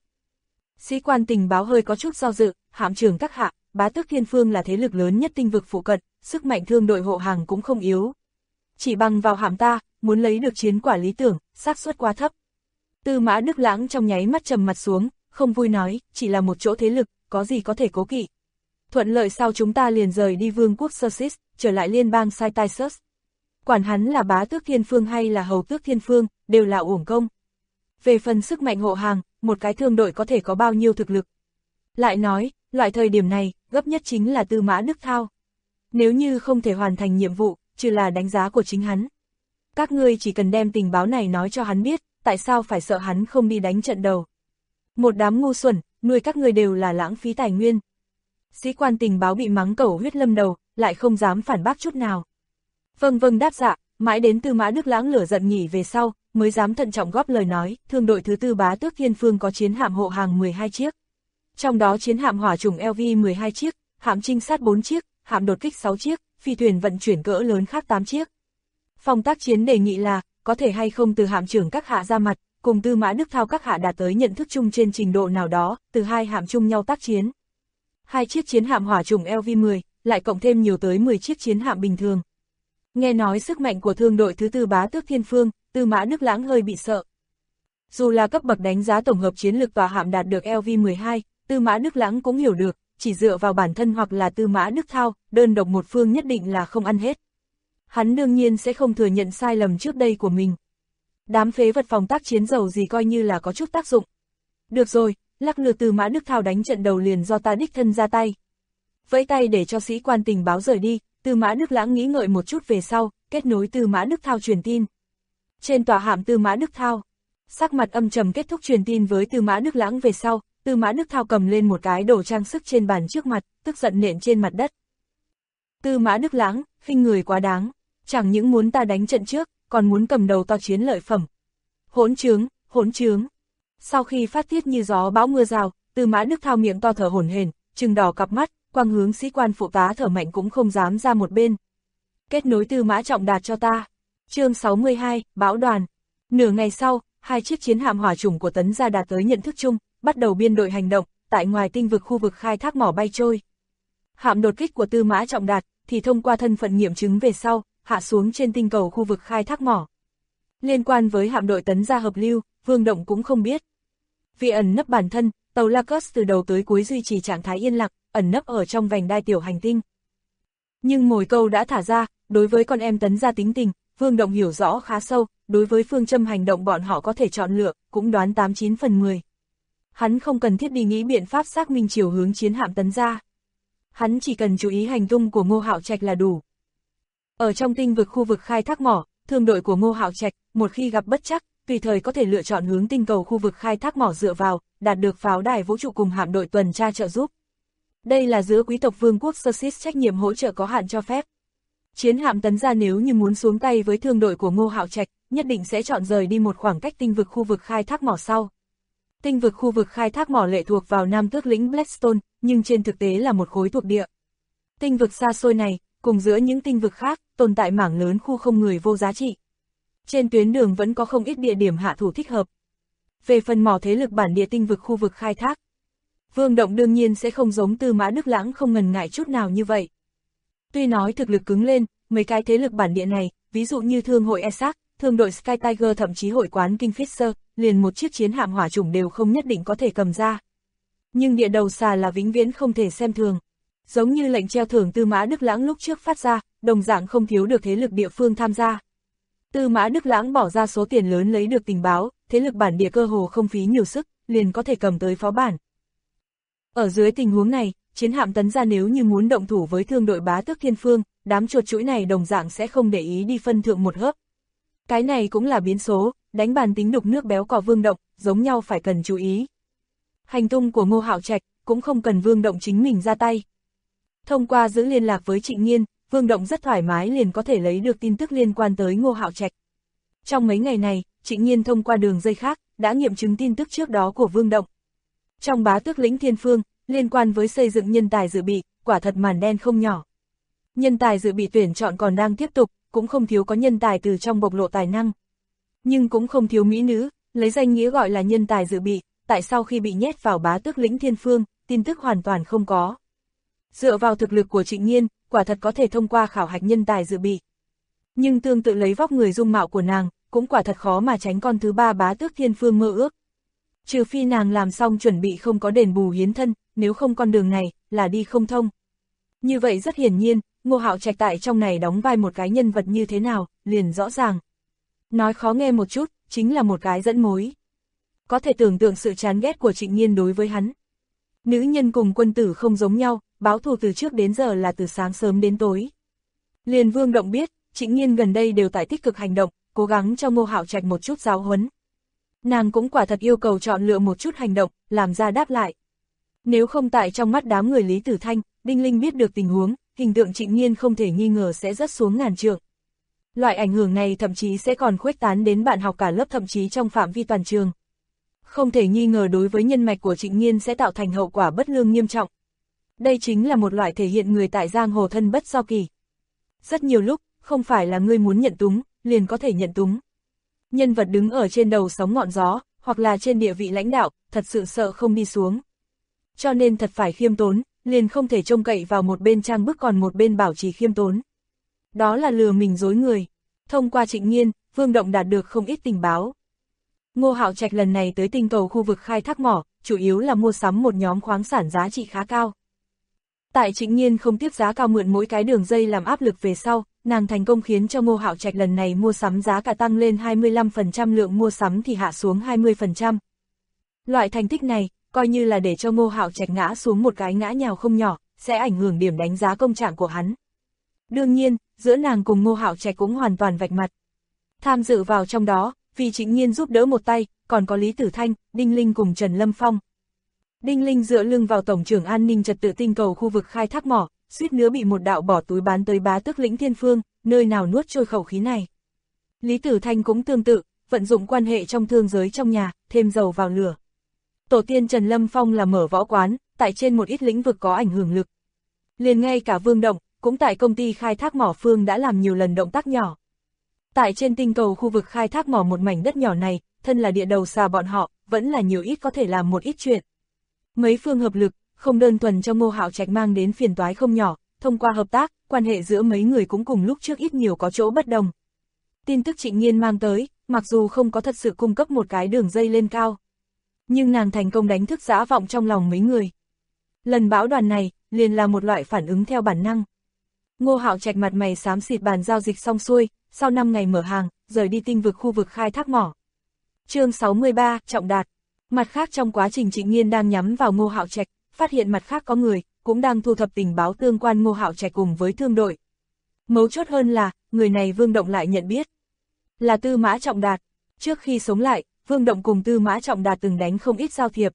Sĩ quan tình báo hơi có chút do dự, hạm trưởng các hạ, Bá Tước Thiên Phương là thế lực lớn nhất tinh vực phụ cận, sức mạnh thương đội hộ hàng cũng không yếu. Chỉ bằng vào hạm ta, muốn lấy được chiến quả lý tưởng, xác suất quá thấp. Tư Mã Đức Lãng trong nháy mắt trầm mặt xuống, không vui nói, chỉ là một chỗ thế lực, có gì có thể cố kỵ. Thuận lợi sau chúng ta liền rời đi vương quốc Sussex, trở lại liên bang Saitaisus. Quản hắn là Bá Tước Thiên Phương hay là Hầu Tước Thiên Phương, đều là uổng công. Về phần sức mạnh hộ hàng, một cái thương đội có thể có bao nhiêu thực lực. Lại nói, loại thời điểm này, gấp nhất chính là Tư Mã Đức Thao. Nếu như không thể hoàn thành nhiệm vụ, trừ là đánh giá của chính hắn. Các ngươi chỉ cần đem tình báo này nói cho hắn biết, tại sao phải sợ hắn không đi đánh trận đầu. Một đám ngu xuẩn, nuôi các ngươi đều là lãng phí tài nguyên. Sĩ quan tình báo bị mắng cẩu huyết lâm đầu, lại không dám phản bác chút nào. Vâng vâng đáp dạ, mãi đến Tư Mã Đức Lãng lửa giận nghỉ về sau, mới dám thận trọng góp lời nói, thương đội thứ tư Bá Tước Thiên Phương có chiến hạm hộ hàng 12 chiếc. Trong đó chiến hạm hỏa chủng LV 12 chiếc, hạm trinh sát 4 chiếc, hạm đột kích 6 chiếc, phi thuyền vận chuyển cỡ lớn khác 8 chiếc. Phòng tác chiến đề nghị là, có thể hay không từ hạm trưởng các hạ ra mặt, cùng Tư Mã Đức Thao các hạ đạt tới nhận thức chung trên trình độ nào đó, từ hai hạm chung nhau tác chiến. 2 chiếc chiến hạm hỏa chủng LV-10, lại cộng thêm nhiều tới 10 chiếc chiến hạm bình thường. Nghe nói sức mạnh của thương đội thứ tư Bá Tước Thiên Phương, Tư Mã Đức Lãng hơi bị sợ. Dù là cấp bậc đánh giá tổng hợp chiến lược tòa hạm đạt được LV-12, Tư Mã Đức Lãng cũng hiểu được, chỉ dựa vào bản thân hoặc là Tư Mã Đức Thao, đơn độc một phương nhất định là không ăn hết. Hắn đương nhiên sẽ không thừa nhận sai lầm trước đây của mình. Đám phế vật phòng tác chiến dầu gì coi như là có chút tác dụng. Được rồi, lắc lư Tư Mã Đức Thao đánh trận đầu liền do ta đích thân ra tay. Vẫy tay để cho sĩ quan tình báo rời đi, Tư Mã Đức Lãng nghĩ ngợi một chút về sau, kết nối Tư Mã Đức Thao truyền tin. Trên tòa hạm Tư Mã Đức Thao, sắc mặt âm trầm kết thúc truyền tin với Tư Mã Đức Lãng về sau, Tư Mã Đức Thao cầm lên một cái đồ trang sức trên bàn trước mặt, tức giận nện trên mặt đất. Tư Mã Đức Lãng, khinh người quá đáng, chẳng những muốn ta đánh trận trước, còn muốn cầm đầu to chiến lợi phẩm. Hỗn trướng, hỗn trướng. Sau khi phát tiết như gió bão mưa rào, Tư Mã Đức Thao miệng to thở hổn hển, trừng đỏ cặp mắt, quang hướng sĩ quan phụ tá thở mạnh cũng không dám ra một bên. Kết nối Tư Mã Trọng Đạt cho ta. Chương 62, Bão đoàn. Nửa ngày sau, 2 chiếc chiến hạm hỏa chủng của Tấn gia đạt tới nhận thức chung, bắt đầu biên đội hành động, tại ngoài tinh vực khu vực khai thác mỏ bay trôi. Hạm đột kích của Tư Mã Trọng Đạt thì thông qua thân phận nghiệm chứng về sau, hạ xuống trên tinh cầu khu vực khai thác mỏ. Liên quan với hạm đội Tấn gia hợp lưu, Vương Động cũng không biết. Vì ẩn nấp bản thân, tàu Lacus từ đầu tới cuối duy trì trạng thái yên lặng, ẩn nấp ở trong vành đai tiểu hành tinh. Nhưng mồi câu đã thả ra, đối với con em Tấn gia tính tình, Vương Động hiểu rõ khá sâu, đối với phương châm hành động bọn họ có thể chọn lựa, cũng đoán 89 phần 10. Hắn không cần thiết đi nghĩ biện pháp xác minh chiều hướng chiến hạm Tấn gia. Hắn chỉ cần chú ý hành tung của Ngô Hạo Trạch là đủ. Ở trong tinh vực khu vực khai thác mỏ, thương đội của Ngô Hạo Trạch, một khi gặp bất trắc, tùy thời có thể lựa chọn hướng tinh cầu khu vực khai thác mỏ dựa vào, đạt được pháo đài vũ trụ cùng hạm đội tuần tra trợ giúp. Đây là giữa quý tộc vương quốc Sussex trách nhiệm hỗ trợ có hạn cho phép. Chiến hạm Tấn gia nếu như muốn xuống tay với thương đội của Ngô Hạo Trạch, nhất định sẽ chọn rời đi một khoảng cách tinh vực khu vực khai thác mỏ sau. Tinh vực khu vực khai thác mỏ lệ thuộc vào Nam Tước lĩnh Blackstone, nhưng trên thực tế là một khối thuộc địa. Tinh vực xa xôi này, cùng giữa những tinh vực khác, tồn tại mảng lớn khu không người vô giá trị. Trên tuyến đường vẫn có không ít địa điểm hạ thủ thích hợp. Về phần mỏ thế lực bản địa tinh vực khu vực khai thác, Vương Động đương nhiên sẽ không giống Tư Mã Đức Lãng không ngần ngại chút nào như vậy. Tuy nói thực lực cứng lên, mấy cái thế lực bản địa này, ví dụ như thương hội Essex, thương đội Sky Tiger thậm chí hội quán Kingfisher, liền một chiếc chiến hạm hỏa chủng đều không nhất định có thể cầm ra. Nhưng địa đầu xà là vĩnh viễn không thể xem thường. Giống như lệnh treo thưởng Tư Mã Đức Lãng lúc trước phát ra, đồng dạng không thiếu được thế lực địa phương tham gia. Tư Mã Đức Lãng bỏ ra số tiền lớn lấy được tình báo, thế lực bản địa cơ hồ không phí nhiều sức, liền có thể cầm tới phó bản. Ở dưới tình huống này, chiến hạm Tấn Gia nếu như muốn động thủ với thương đội Bá Tước Thiên Phương, đám chuột chũi này đồng dạng sẽ không để ý đi phân thượng một hớp. Cái này cũng là biến số, đánh bàn tính đục nước béo cò Vương Động, giống nhau phải cần chú ý. Hành tung của Ngô Hạo Trạch cũng không cần Vương Động chính mình ra tay. Thông qua giữ liên lạc với Trịnh Nghiên, Vương Động rất thoải mái liền có thể lấy được tin tức liên quan tới Ngô Hạo Trạch. Trong mấy ngày này, Trịnh Nghiên thông qua đường dây khác, đã nghiệm chứng tin tức trước đó của Vương Động. Trong Bá Tước lĩnh Thiên Phương, liên quan với xây dựng nhân tài dự bị, quả thật màn đen không nhỏ. Nhân tài dự bị tuyển chọn còn đang tiếp tục, cũng không thiếu có nhân tài từ trong bộc lộ tài năng. Nhưng cũng không thiếu mỹ nữ, lấy danh nghĩa gọi là nhân tài dự bị, tại sau khi bị nhét vào Bá Tước lĩnh Thiên Phương, tin tức hoàn toàn không có. Dựa vào thực lực của Trịnh Nghiên, quả thật có thể thông qua khảo hạch nhân tài dự bị. Nhưng tương tự lấy vóc người dung mạo của nàng, cũng quả thật khó mà tránh con thứ ba Bá Tước Thiên Phương mơ ước. Trừ phi nàng làm xong chuẩn bị không có đền bù hiến thân, nếu không con đường này, là đi không thông. Như vậy rất hiển nhiên, Ngô Hạo Trạch tại trong này đóng vai một cái nhân vật như thế nào, liền rõ ràng. Nói khó nghe một chút, chính là một cái dẫn mối. Có thể tưởng tượng sự chán ghét của Trịnh Nghiên đối với hắn. Nữ nhân cùng quân tử không giống nhau, báo thù từ trước đến giờ là từ sáng sớm đến tối. Liền Vương Động biết, Trịnh Nghiên gần đây đều tại tích cực hành động, cố gắng cho Ngô Hạo Trạch một chút giáo huấn. Nàng cũng quả thật yêu cầu chọn lựa một chút hành động, làm ra đáp lại. Nếu không tại trong mắt đám người Lý Tử Thanh, Đinh Linh biết được tình huống, hình tượng Trịnh Nghiên không thể nghi ngờ sẽ rớt xuống ngàn trượng. Loại ảnh hưởng này thậm chí sẽ còn khuếch tán đến bạn học cả lớp, thậm chí trong phạm vi toàn trường. Không thể nghi ngờ đối với nhân mạch của Trịnh Nghiên sẽ tạo thành hậu quả bất lương nghiêm trọng. Đây chính là một loại thể hiện người tại giang hồ thân bất do kỳ. Rất nhiều lúc, không phải là ngươi muốn nhận túng, liền có thể nhận túng. Nhân vật đứng ở trên đầu sóng ngọn gió, hoặc là trên địa vị lãnh đạo, thật sự sợ không đi xuống. Cho nên thật phải khiêm tốn, liền không thể trông cậy vào một bên trang bức còn một bên bảo trì khiêm tốn. Đó là lừa mình dối người. Thông qua Trịnh Nghiên, Vương Động đạt được không ít tình báo. Ngô Hạo Trạch lần này tới tinh cầu khu vực khai thác mỏ, chủ yếu là mua sắm một nhóm khoáng sản giá trị khá cao. Tại Trịnh Nghiên không tiếp giá cao mượn mỗi cái đường dây làm áp lực về sau, nàng thành công khiến cho Ngô Hạo Trạch lần này mua sắm giá cả tăng lên 25%, lượng mua sắm thì hạ xuống 20%. Loại thành tích này, coi như là để cho Ngô Hạo Trạch ngã xuống một cái ngã nhào không nhỏ, sẽ ảnh hưởng điểm đánh giá công trạng của hắn. Đương nhiên, giữa nàng cùng Ngô Hạo Trạch cũng hoàn toàn vạch mặt. Tham dự vào trong đó, vì Trịnh Nghiên giúp đỡ một tay, còn có Lý Tử Thanh, Đinh Linh cùng Trần Lâm Phong. Đinh Linh dựa lưng vào Tổng trưởng An ninh trật tự tinh cầu khu vực khai thác mỏ, suýt nữa bị một đạo bỏ túi bán tới Bá Tước lĩnh Thiên Phương, nơi nào nuốt trôi khẩu khí này. Lý Tử Thanh cũng tương tự, vận dụng quan hệ trong thương giới trong nhà, thêm dầu vào lửa. Tổ tiên Trần Lâm Phong là mở võ quán, tại trên một ít lĩnh vực có ảnh hưởng lực. Liền ngay cả Vương Động, cũng tại công ty khai thác mỏ Phương đã làm nhiều lần động tác nhỏ. Tại trên tinh cầu khu vực khai thác mỏ một mảnh đất nhỏ này, thân là địa đầu xà bọn họ, vẫn là nhiều ít có thể làm một ít chuyện. Mấy phương hợp lực, không đơn thuần cho Ngô Hạo Trạch mang đến phiền toái không nhỏ, thông qua hợp tác, quan hệ giữa mấy người cũng cùng lúc trước ít nhiều có chỗ bất đồng. Tin tức Trịnh Nghiên mang tới, mặc dù không có thật sự cung cấp một cái đường dây lên cao, nhưng nàng thành công đánh thức dã vọng trong lòng mấy người. Lần bão đoàn này, liền là một loại phản ứng theo bản năng. Ngô Hạo Trạch mặt mày xám xịt bàn giao dịch xong xuôi, sau 5 ngày mở hàng, rời đi tinh vực khu vực khai thác mỏ. Chương 63, Trọng Đạt. Mặt khác trong quá trình Trịnh Nghiên đang nhắm vào Ngô Hạo Trạch, phát hiện mặt khác có người, cũng đang thu thập tình báo tương quan Ngô Hạo Trạch cùng với thương đội. Mấu chốt hơn là, người này Vương Động lại nhận biết. Là Tư Mã Trọng Đạt. Trước khi sống lại, Vương Động cùng Tư Mã Trọng Đạt từng đánh không ít giao thiệp.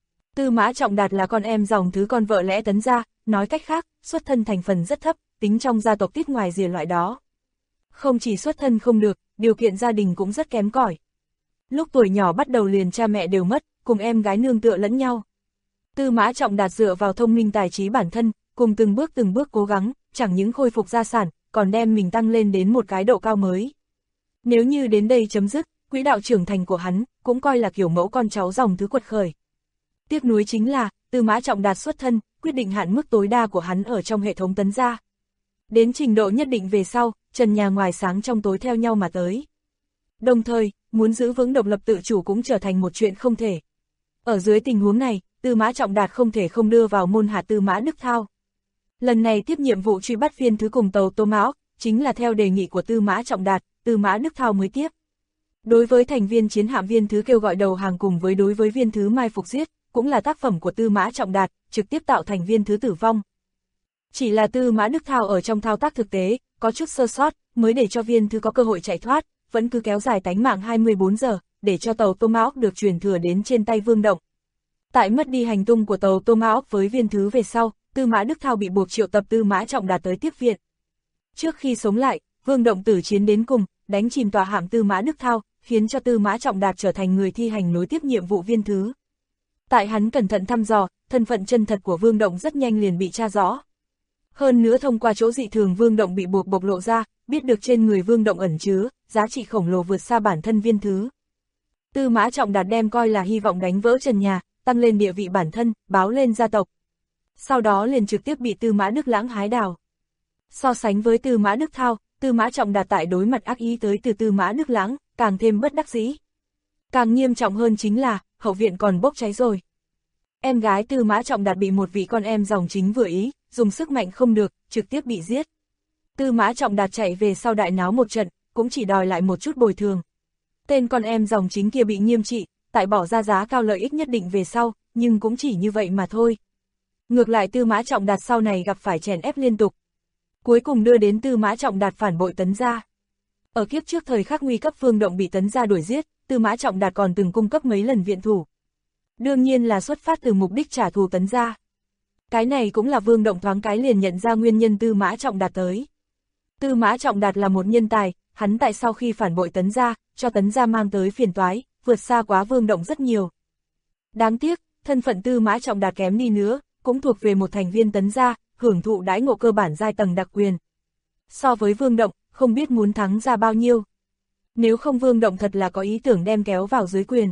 Tư Mã Trọng Đạt là con em dòng thứ con vợ lẽ Tấn gia, nói cách khác, xuất thân thành phần rất thấp, tính trong gia tộc tít ngoài rìa loại đó. Không chỉ xuất thân không được, điều kiện gia đình cũng rất kém cỏi. Lúc tuổi nhỏ bắt đầu liền cha mẹ đều mất, cùng em gái nương tựa lẫn nhau. Tư Mã Trọng Đạt dựa vào thông minh tài trí bản thân, cùng từng bước cố gắng, chẳng những khôi phục gia sản, còn đem mình tăng lên đến một cái độ cao mới. Nếu như đến đây chấm dứt, quỹ đạo trưởng thành của hắn, cũng coi là kiểu mẫu con cháu dòng thứ quật khởi. Tiếc nuối chính là, Tư Mã Trọng Đạt xuất thân, quyết định hạn mức tối đa của hắn ở trong hệ thống Tấn gia. Đến trình độ nhất định về sau, trần nhà ngoài sáng trong tối theo nhau mà tới. Đồng thời, muốn giữ vững độc lập tự chủ cũng trở thành một chuyện không thể. Ở dưới tình huống này, Tư Mã Trọng Đạt không thể không đưa vào môn hạ Tư Mã Đức Thao. Lần này tiếp nhiệm vụ truy bắt phiên thứ cùng tàu Tô Mão, chính là theo đề nghị của Tư Mã Trọng Đạt, Tư Mã Đức Thao mới tiếp. Đối với thành viên chiến hạm Viên Thứ kêu gọi đầu hàng cùng với đối với Viên Thứ mai phục giết, cũng là tác phẩm của Tư Mã Trọng Đạt, trực tiếp tạo thành Viên Thứ tử vong. Chỉ là Tư Mã Đức Thao ở trong thao tác thực tế, có chút sơ sót, mới để cho Viên Thứ có cơ hội chạy thoát, vẫn cứ kéo dài tánh mạng 24 giờ, để cho tàu Tomahawk được truyền thừa đến trên tay Vương Động. Tại mất đi hành tung của tàu Tomahawk với Viên Thứ về sau, Tư Mã Đức Thao bị buộc triệu tập Tư Mã Trọng Đạt tới tiếp viện. Trước khi sống lại, Vương Động tử chiến đến cùng, đánh chìm tòa hạm Tư Mã Đức Thao, khiến cho Tư Mã Trọng Đạt trở thành người thi hành nối tiếp nhiệm vụ Viên Thứ. Tại hắn cẩn thận thăm dò, thân phận chân thật của Vương Động rất nhanh liền bị tra rõ. Hơn nữa thông qua chỗ dị thường Vương Động bị buộc bộc lộ ra, biết được trên người Vương Động ẩn chứa, giá trị khổng lồ vượt xa bản thân Viên Thứ. Tư Mã Trọng Đạt đem coi là hy vọng đánh vỡ trần nhà, tăng lên địa vị bản thân, báo lên gia tộc. Sau đó liền trực tiếp bị Tư Mã Đức Lãng hái đào. So sánh với Tư Mã Đức Thao, Tư Mã Trọng Đạt tại đối mặt ác ý tới từ Tư Mã Đức Lãng, càng thêm bất đắc dĩ. Càng nghiêm trọng hơn chính là, hậu viện còn bốc cháy rồi. Em gái Tư Mã Trọng Đạt bị một vị con em dòng chính vừa ý, dùng sức mạnh không được, trực tiếp bị giết. Tư Mã Trọng Đạt chạy về sau đại náo một trận, cũng chỉ đòi lại một chút bồi thường. Tên con em dòng chính kia bị nghiêm trị, tại bỏ ra giá cao lợi ích nhất định về sau, nhưng cũng chỉ như vậy mà thôi. Ngược lại Tư Mã Trọng Đạt sau này gặp phải chèn ép liên tục. Cuối cùng đưa đến Tư Mã Trọng Đạt phản bội Tấn Gia. Ở kiếp trước thời khắc nguy cấp Vương Động bị Tấn Gia đuổi giết, Tư Mã Trọng Đạt còn từng cung cấp mấy lần viện thủ. Đương nhiên là xuất phát từ mục đích trả thù Tấn Gia. Cái này cũng là Vương Động thoáng cái liền nhận ra nguyên nhân Tư Mã Trọng Đạt tới. Tư Mã Trọng Đạt là một nhân tài, hắn tại sau khi phản bội Tấn Gia, cho Tấn Gia mang tới phiền toái, vượt xa quá Vương Động rất nhiều. Đáng tiếc, thân phận Tư Mã Trọng Đạt kém đi nữa, cũng thuộc về một thành viên Tấn Gia, hưởng thụ đãi ngộ cơ bản giai tầng đặc quyền. So với Vương Động, không biết muốn thắng ra bao nhiêu. Nếu không Vương Động thật là có ý tưởng đem kéo vào dưới quyền.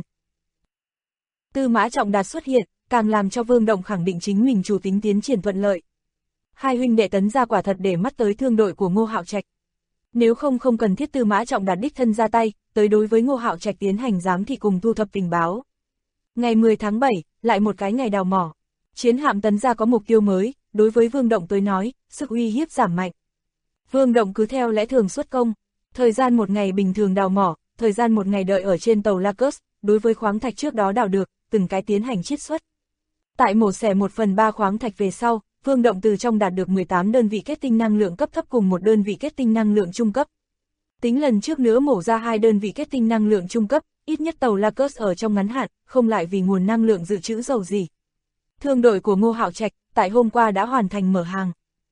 Tư Mã Trọng Đạt xuất hiện, càng làm cho Vương Động khẳng định chính mình chủ tính tiến triển thuận lợi. Hai huynh đệ Tấn Gia quả thật để mắt tới thương đội của Ngô Hạo Trạch. Nếu không cần thiết Tư Mã Trọng Đạt đích thân ra tay, tới đối với Ngô Hạo Trạch tiến hành giám thị cùng thu thập tình báo. Ngày 10 tháng 7, lại một cái ngày đào mỏ. Chiến hạm Tấn Gia có mục tiêu mới, đối với Vương Động tới nói, sức uy hiếp giảm mạnh. Vương Động cứ theo lẽ thường xuất công, thời gian một ngày bình thường đào mỏ, thời gian một ngày đợi ở trên tàu Lacus, đối với khoáng thạch trước đó đào được, từng cái tiến hành chiết xuất. Tại mổ xẻ 1/3 khoáng thạch về sau, Vương Động từ trong đạt được 18 đơn vị kết tinh năng lượng cấp thấp cùng một đơn vị kết tinh năng lượng trung cấp. Tính lần trước nữa mổ ra 2 đơn vị kết tinh năng lượng trung cấp, ít nhất tàu Lacus ở trong ngắn hạn, không lại vì nguồn năng lượng dự trữ dầu gì. Thương đội của Ngô Hạo Trạch, tại hôm qua đã hoàn thành mở hàng.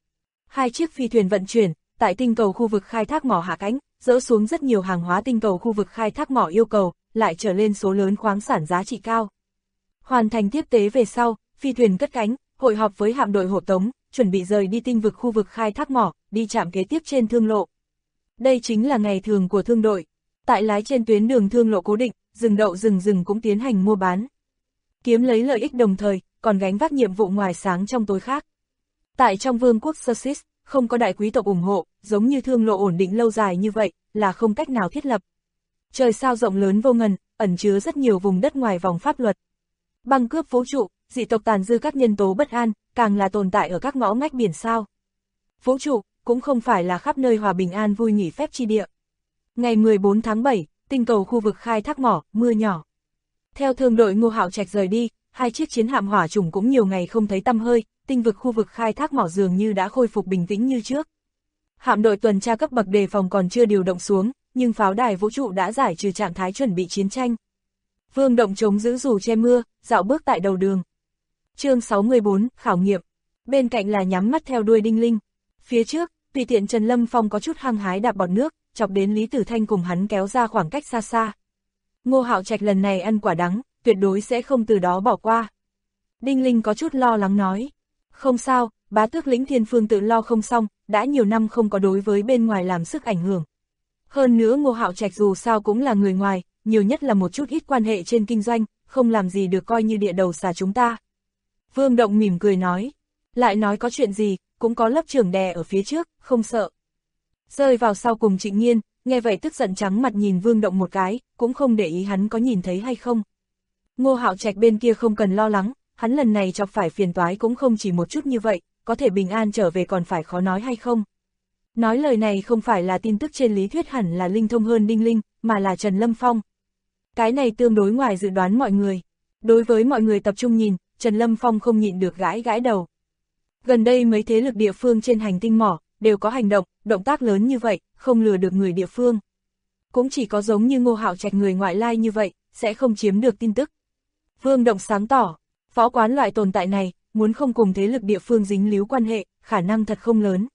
2 chiếc phi thuyền vận chuyển, tại tinh cầu khu vực khai thác mỏ hạ cánh, dỡ xuống rất nhiều hàng hóa tinh cầu khu vực khai thác mỏ yêu cầu, lại trở lên số lớn khoáng sản giá trị cao. Hoàn thành tiếp tế về sau, phi thuyền cất cánh, hội họp với hạm đội hộ tống, chuẩn bị rời đi tinh vực khu vực khai thác mỏ, đi trạm kế tiếp trên thương lộ. Đây chính là ngày thường của thương đội. Tại lái trên tuyến đường thương lộ cố định, dừng đậu dừng cũng tiến hành mua bán. Kiếm lấy lợi ích đồng thời, còn gánh vác nhiệm vụ ngoài sáng trong tối khác. Tại trong vương quốc Sussex, không có đại quý tộc ủng hộ, giống như thương lộ ổn định lâu dài như vậy, là không cách nào thiết lập. Trời sao rộng lớn vô ngần, ẩn chứa rất nhiều vùng đất ngoài vòng pháp luật. Băng cướp vũ trụ, dị tộc tàn dư các nhân tố bất an, càng là tồn tại ở các ngõ ngách biển sao. Vũ trụ, cũng không phải là khắp nơi hòa bình an vui nghỉ phép chi địa. Ngày 14 tháng 7, tinh cầu khu vực khai thác mỏ, mưa nhỏ. Theo thương đội Ngô Hạo Trạch rời đi, 2 chiếc chiến hạm hỏa chủng cũng nhiều ngày không thấy tăm hơi, tinh vực khu vực khai thác mỏ dường như đã khôi phục bình tĩnh như trước. Hạm đội tuần tra cấp bậc đề phòng còn chưa điều động xuống, nhưng pháo đài vũ trụ đã giải trừ trạng thái chuẩn bị chiến tranh. Vương Động chống giữ dù che mưa, dạo bước tại đầu đường. Chương 64, khảo nghiệm. Bên cạnh là nhắm mắt theo đuôi Đinh Linh. Phía trước, tùy tiện Trần Lâm Phong có chút hăng hái đạp bọt nước, chọc đến Lý Tử Thanh cùng hắn kéo ra khoảng cách xa xa. Ngô Hạo Trạch lần này ăn quả đắng, tuyệt đối sẽ không từ đó bỏ qua. Đinh Linh có chút lo lắng nói. Không sao, bá tước lĩnh Thiên Phương tự lo không xong, đã nhiều năm không có đối với bên ngoài làm sức ảnh hưởng. Hơn nữa Ngô Hạo Trạch dù sao cũng là người ngoài, nhiều nhất là một chút ít quan hệ trên kinh doanh, không làm gì được coi như địa đầu xà chúng ta. Vương Động mỉm cười nói. Lại nói có chuyện gì, cũng có lớp trưởng đè ở phía trước, không sợ. Rơi vào sau cùng Trịnh Nghiên, nghe vậy tức giận trắng mặt nhìn Vương Động một cái, cũng không để ý hắn có nhìn thấy hay không. Ngô Hạo Trạch bên kia không cần lo lắng, hắn lần này chọc phải phiền toái cũng không chỉ một chút như vậy, có thể bình an trở về còn phải khó nói hay không. Nói lời này không phải là tin tức trên lý thuyết hẳn là linh thông hơn Đinh Linh, mà là Trần Lâm Phong. Cái này tương đối ngoài dự đoán mọi người. Đối với mọi người tập trung nhìn, Trần Lâm Phong không nhịn được gãi gãi đầu. Gần đây mấy thế lực địa phương trên hành tinh mỏ, đều có hành động tác lớn như vậy, không lừa được người địa phương. Cũng chỉ có giống như Ngô Hạo Trạch người ngoại lai như vậy, sẽ không chiếm được tin tức. Vương Động sáng tỏ, võ quán loại tồn tại này, muốn không cùng thế lực địa phương dính líu quan hệ, khả năng thật không lớn.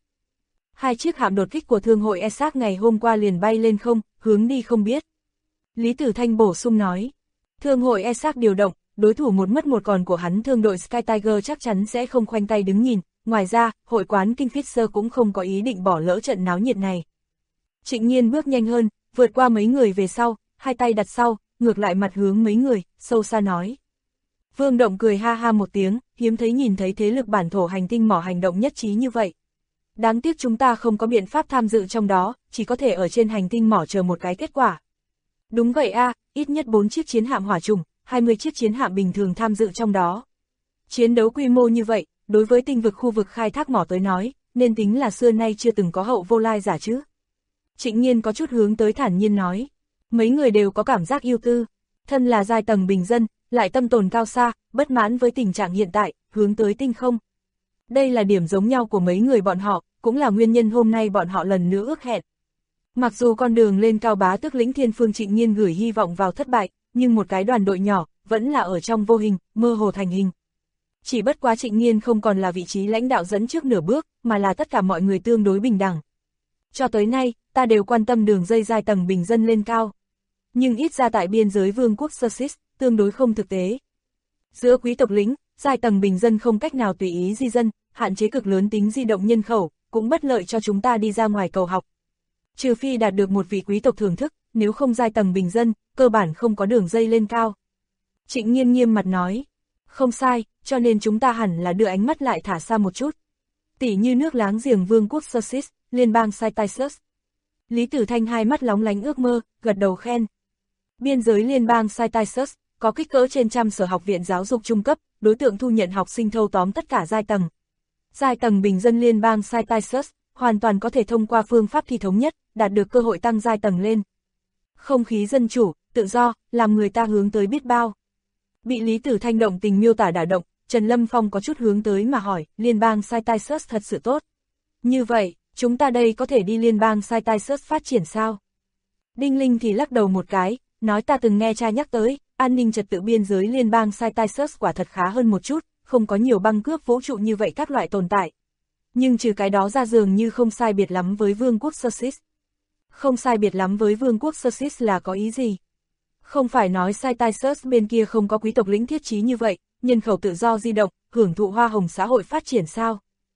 2 chiếc hạm đột kích của thương hội ESAC ngày hôm qua liền bay lên không, hướng đi không biết. Lý Tử Thanh bổ sung nói, thương hội ESAC điều động, đối thủ một mất một còn của hắn thương đội Sky Tiger chắc chắn sẽ không khoanh tay đứng nhìn, ngoài ra, hội quán Kingfisher cũng không có ý định bỏ lỡ trận náo nhiệt này. Trịnh Nhiên bước nhanh hơn, vượt qua mấy người về sau, 2 tay đặt sau, ngược lại mặt hướng mấy người, sâu xa nói. Vương Động cười ha ha một tiếng, hiếm thấy nhìn thấy thế lực bản thổ hành tinh mỏ hành động nhất trí như vậy. Đáng tiếc chúng ta không có biện pháp tham dự trong đó, chỉ có thể ở trên hành tinh mỏ chờ một cái kết quả. Đúng vậy a, ít nhất 4 chiếc chiến hạm hỏa trùng, 20 chiếc chiến hạm bình thường tham dự trong đó. Chiến đấu quy mô như vậy, đối với tinh vực khu vực khai thác mỏ tới nói, nên tính là xưa nay chưa từng có hậu vô lai giả chứ. Trịnh Nhiên có chút hướng tới thản nhiên nói. Mấy người đều có cảm giác yêu tư, thân là giai tầng bình dân, lại tâm tồn cao xa, bất mãn với tình trạng hiện tại, hướng tới tinh không. Đây là điểm giống nhau của mấy người bọn họ, cũng là nguyên nhân hôm nay bọn họ lần nữa ước hẹn. Mặc dù con đường lên cao bá tước lĩnh thiên phương Trịnh Nhiên gửi hy vọng vào thất bại, nhưng một cái đoàn đội nhỏ, vẫn là ở trong vô hình, mơ hồ thành hình. Chỉ bất quá Trịnh Nhiên không còn là vị trí lãnh đạo dẫn trước nửa bước, mà là tất cả mọi người tương đối bình đẳng. Cho tới nay, ta đều quan tâm đường dây giai tầng bình dân lên cao. Nhưng ít ra tại biên giới vương quốc Sussex, tương đối không thực tế. Giữa quý tộc lĩnh, giai tầng bình dân không cách nào tùy ý di dân, hạn chế cực lớn tính di động nhân khẩu, cũng bất lợi cho chúng ta đi ra ngoài cầu học. Trừ phi đạt được một vị quý tộc thưởng thức, nếu không giai tầng bình dân, cơ bản không có đường dây lên cao. Trịnh Nhiên nghiêm mặt nói, không sai, cho nên chúng ta hẳn là đưa ánh mắt lại thả xa một chút. Tỉ như nước láng giềng vương quốc Sussex, liên bang Cytisus. Lý Tử Thanh hai mắt lóng lánh ước mơ, gật đầu khen. Biên giới liên bang Cytisus, có kích cỡ trên trăm sở học viện giáo dục trung cấp, đối tượng thu nhận học sinh thâu tóm tất cả giai tầng. Giai tầng bình dân liên bang Cytisus, hoàn toàn có thể thông qua phương pháp thi thống nhất, đạt được cơ hội tăng giai tầng lên. Không khí dân chủ, tự do, làm người ta hướng tới biết bao. Bị Lý Tử Thanh động tình miêu tả đả động, Trần Lâm Phong có chút hướng tới mà hỏi, liên bang Cytisus thật sự tốt. Như vậy, chúng ta đây có thể đi liên bang Cytisus phát triển sao? Đinh Linh thì lắc đầu một cái, nói ta từng nghe cha nhắc tới, an ninh trật tự biên giới liên bang Cytisus quả thật khá hơn một chút, không có nhiều băng cướp vũ trụ như vậy các loại tồn tại. Nhưng trừ cái đó ra dường như không sai biệt lắm với vương quốc Sussex. Không sai biệt lắm với vương quốc Sussex là có ý gì? Không phải nói Cytisus bên kia không có quý tộc lĩnh thiết trí như vậy, nhân khẩu tự do di động, hưởng thụ hoa hồng xã hội phát triển sao?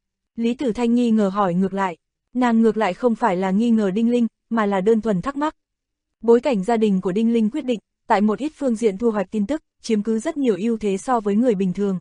Lý Tử Thanh nghi ngờ hỏi ngược lại, nàng ngược lại không phải là nghi ngờ Đinh Linh, mà là đơn thuần thắc mắc. Bối cảnh gia đình của Đinh Linh quyết định, tại một ít phương diện thu hoạch tin tức, chiếm cứ rất nhiều ưu thế so với người bình thường.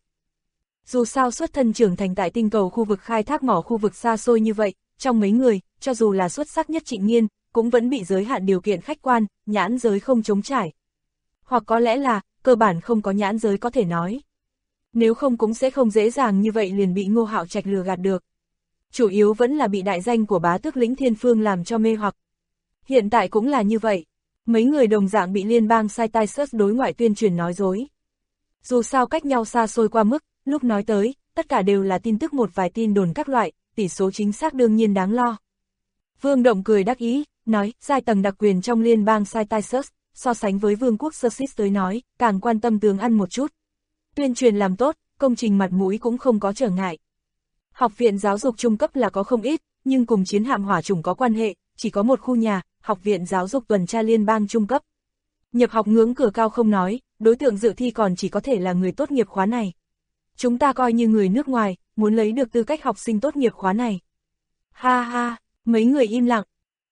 Dù sao xuất thân trưởng thành tại tinh cầu khu vực khai thác mỏ khu vực xa xôi như vậy, trong mấy người, cho dù là xuất sắc nhất Trịnh Nhiên, cũng vẫn bị giới hạn điều kiện khách quan, nhãn giới không chống trải. Hoặc có lẽ là, cơ bản không có nhãn giới có thể nói. Nếu không cũng sẽ không dễ dàng như vậy liền bị Ngô Hạo Trạch lừa gạt được. Chủ yếu vẫn là bị đại danh của bá tước lĩnh Thiên Phương làm cho mê hoặc. Hiện tại cũng là như vậy. Mấy người đồng dạng bị liên bang Cytisus đối ngoại tuyên truyền nói dối. Dù sao cách nhau xa xôi qua mức, lúc nói tới, tất cả đều là tin tức một vài tin đồn các loại, tỷ số chính xác đương nhiên đáng lo. Vương Động cười đắc ý, nói, giai tầng đặc quyền trong liên bang Cytisus, so sánh với vương quốc Sussex tới nói, càng quan tâm tướng ăn một chút. Tuyên truyền làm tốt, công trình mặt mũi cũng không có trở ngại. Học viện giáo dục trung cấp là có không ít, nhưng cùng chiến hạm hỏa chủng có quan hệ, chỉ có một khu nhà, học viện giáo dục tuần tra liên bang trung cấp. Nhập học ngưỡng cửa cao không nói, đối tượng dự thi còn chỉ có thể là người tốt nghiệp khóa này. Chúng ta coi như người nước ngoài, muốn lấy được tư cách học sinh tốt nghiệp khóa này. Ha ha, mấy người im lặng.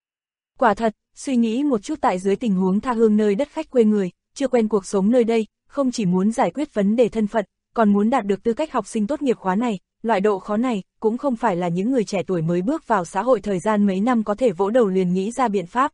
Quả thật, suy nghĩ một chút tại dưới tình huống tha hương nơi đất khách quê người, chưa quen cuộc sống nơi đây, không chỉ muốn giải quyết vấn đề thân phận, còn muốn đạt được tư cách học sinh tốt nghiệp khóa này, loại độ khó này, cũng không phải là những người trẻ tuổi mới bước vào xã hội thời gian mấy năm có thể vỗ đầu liền nghĩ ra biện pháp.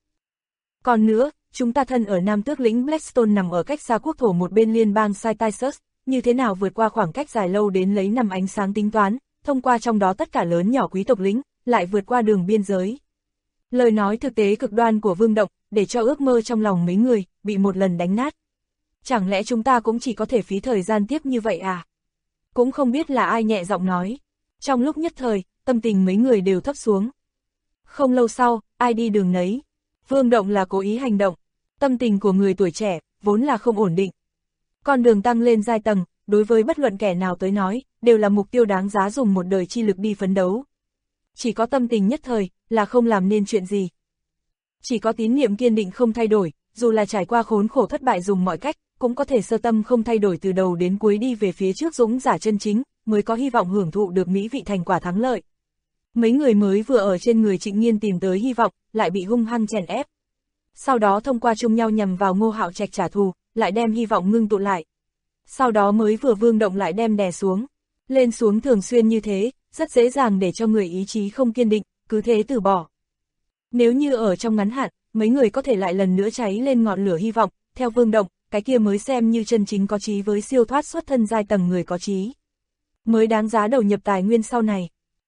Còn nữa, chúng ta thân ở Nam Tước lĩnh Blackstone nằm ở cách xa quốc thổ một bên liên bang Cytisus, như thế nào vượt qua khoảng cách dài lâu đến lấy năm ánh sáng tính toán, thông qua trong đó tất cả lớn nhỏ quý tộc lĩnh, lại vượt qua đường biên giới. Lời nói thực tế cực đoan của Vương Động, để cho ước mơ trong lòng mấy người, bị một lần đánh nát. Chẳng lẽ chúng ta cũng chỉ có thể phí thời gian tiếp như vậy à? Cũng không biết là ai nhẹ giọng nói. Trong lúc nhất thời, tâm tình mấy người đều thấp xuống. Không lâu sau, ai đi đường nấy. Vương Động là cố ý hành động. Tâm tình của người tuổi trẻ, vốn là không ổn định. Con đường tăng lên giai tầng, đối với bất luận kẻ nào tới nói, đều là mục tiêu đáng giá dùng một đời chi lực đi phấn đấu. Chỉ có tâm tình nhất thời, là không làm nên chuyện gì. Chỉ có tín niệm kiên định không thay đổi, dù là trải qua khốn khổ thất bại dùng mọi cách, cũng có thể sơ tâm không thay đổi từ đầu đến cuối đi về phía trước dũng giả chân chính, mới có hy vọng hưởng thụ được mỹ vị thành quả thắng lợi. Mấy người mới vừa ở trên người Trịnh Nghiên tìm tới hy vọng, lại bị hung hăng chèn ép. Sau đó thông qua chung nhau nhằm vào Ngô Hạo Trạch trả thù, lại đem hy vọng ngưng tụ lại. Sau đó mới vừa Vương Động lại đem đè xuống. Lên xuống thường xuyên như thế, rất dễ dàng để cho người ý chí không kiên định, cứ thế từ bỏ. Nếu như ở trong ngắn hạn, mấy người có thể lại lần nữa cháy lên ngọn lửa hy vọng, theo Vương Động, cái kia mới xem như chân chính có chí với siêu thoát xuất thân giai tầng người có chí. Mới đáng giá đầu nhập tài nguyên sau này.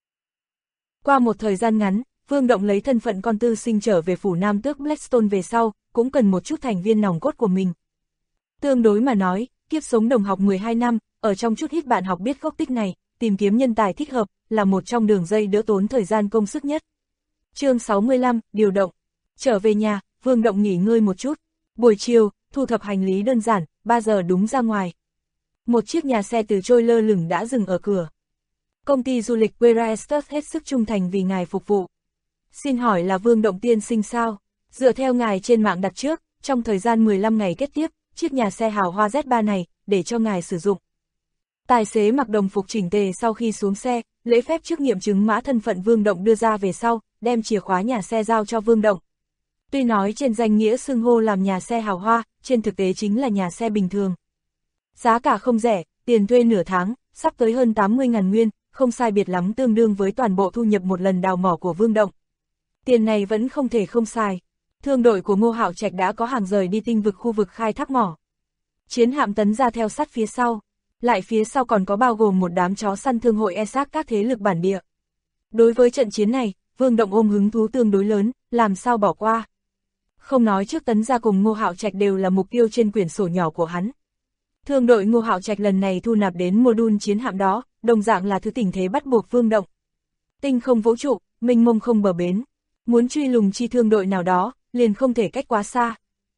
Qua một thời gian ngắn, Vương Động lấy thân phận con tư sinh trở về phủ Nam Tước Blackstone về sau, cũng cần một chút thành viên nòng cốt của mình. Tương đối mà nói, kiếp sống đồng học 12 năm, ở trong chút ít bạn học biết gốc tích này, tìm kiếm nhân tài thích hợp, là một trong đường dây đỡ tốn thời gian công sức nhất. Chương 65, điều động. Trở về nhà, Vương Động nghỉ ngơi một chút. Buổi chiều, thu thập hành lý đơn giản, 3 giờ đúng ra ngoài. Một chiếc nhà xe từ trôi lơ lửng đã dừng ở cửa. Công ty du lịch Queraestus hết sức trung thành vì ngài phục vụ. Xin hỏi là Vương Động tiên sinh sao? Dựa theo ngài trên mạng đặt trước, trong thời gian 15 ngày kết tiếp, chiếc nhà xe hào hoa Z3 này, để cho ngài sử dụng. Tài xế mặc đồng phục chỉnh tề sau khi xuống xe, lễ phép trước nghiệm chứng mã thân phận Vương Động đưa ra về sau, đem chìa khóa nhà xe giao cho Vương Động. Tuy nói trên danh nghĩa xưng hô làm nhà xe hào hoa, trên thực tế chính là nhà xe bình thường. Giá cả không rẻ, tiền thuê nửa tháng, sắp tới hơn 80.000 nguyên, không sai biệt lắm tương đương với toàn bộ thu nhập một lần đào mỏ của Vương Động. Tiền này vẫn không thể không xài. Thương đội của Ngô Hạo Trạch đã có hàng rời đi tinh vực khu vực khai thác mỏ. Chiến hạm tấn ra theo sát phía sau. Lại phía sau còn có bao gồm một đám chó săn thương hội xác các thế lực bản địa. Đối với trận chiến này, Vương Động ôm hứng thú tương đối lớn, làm sao bỏ qua. Không nói trước tấn ra cùng Ngô Hạo Trạch đều là mục tiêu trên quyển sổ nhỏ của hắn. Thương đội Ngô Hạo Trạch lần này thu nạp đến module chiến hạm đó, đồng dạng là thứ tình thế bắt buộc Vương Động. Tinh không vũ trụ, mênh mông không bờ bến. Muốn truy lùng chi thương đội nào đó, liền không thể cách quá xa.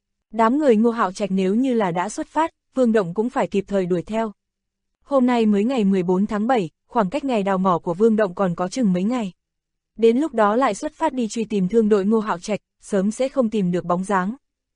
Đám người Ngô Hạo Trạch nếu như là đã xuất phát, Vương Động cũng phải kịp thời đuổi theo. Hôm nay mới ngày 14 tháng 7, khoảng cách ngày đào mỏ của Vương Động còn có chừng mấy ngày. Đến lúc đó lại xuất phát đi truy tìm thương đội Ngô Hạo Trạch, sớm sẽ không tìm được bóng dáng.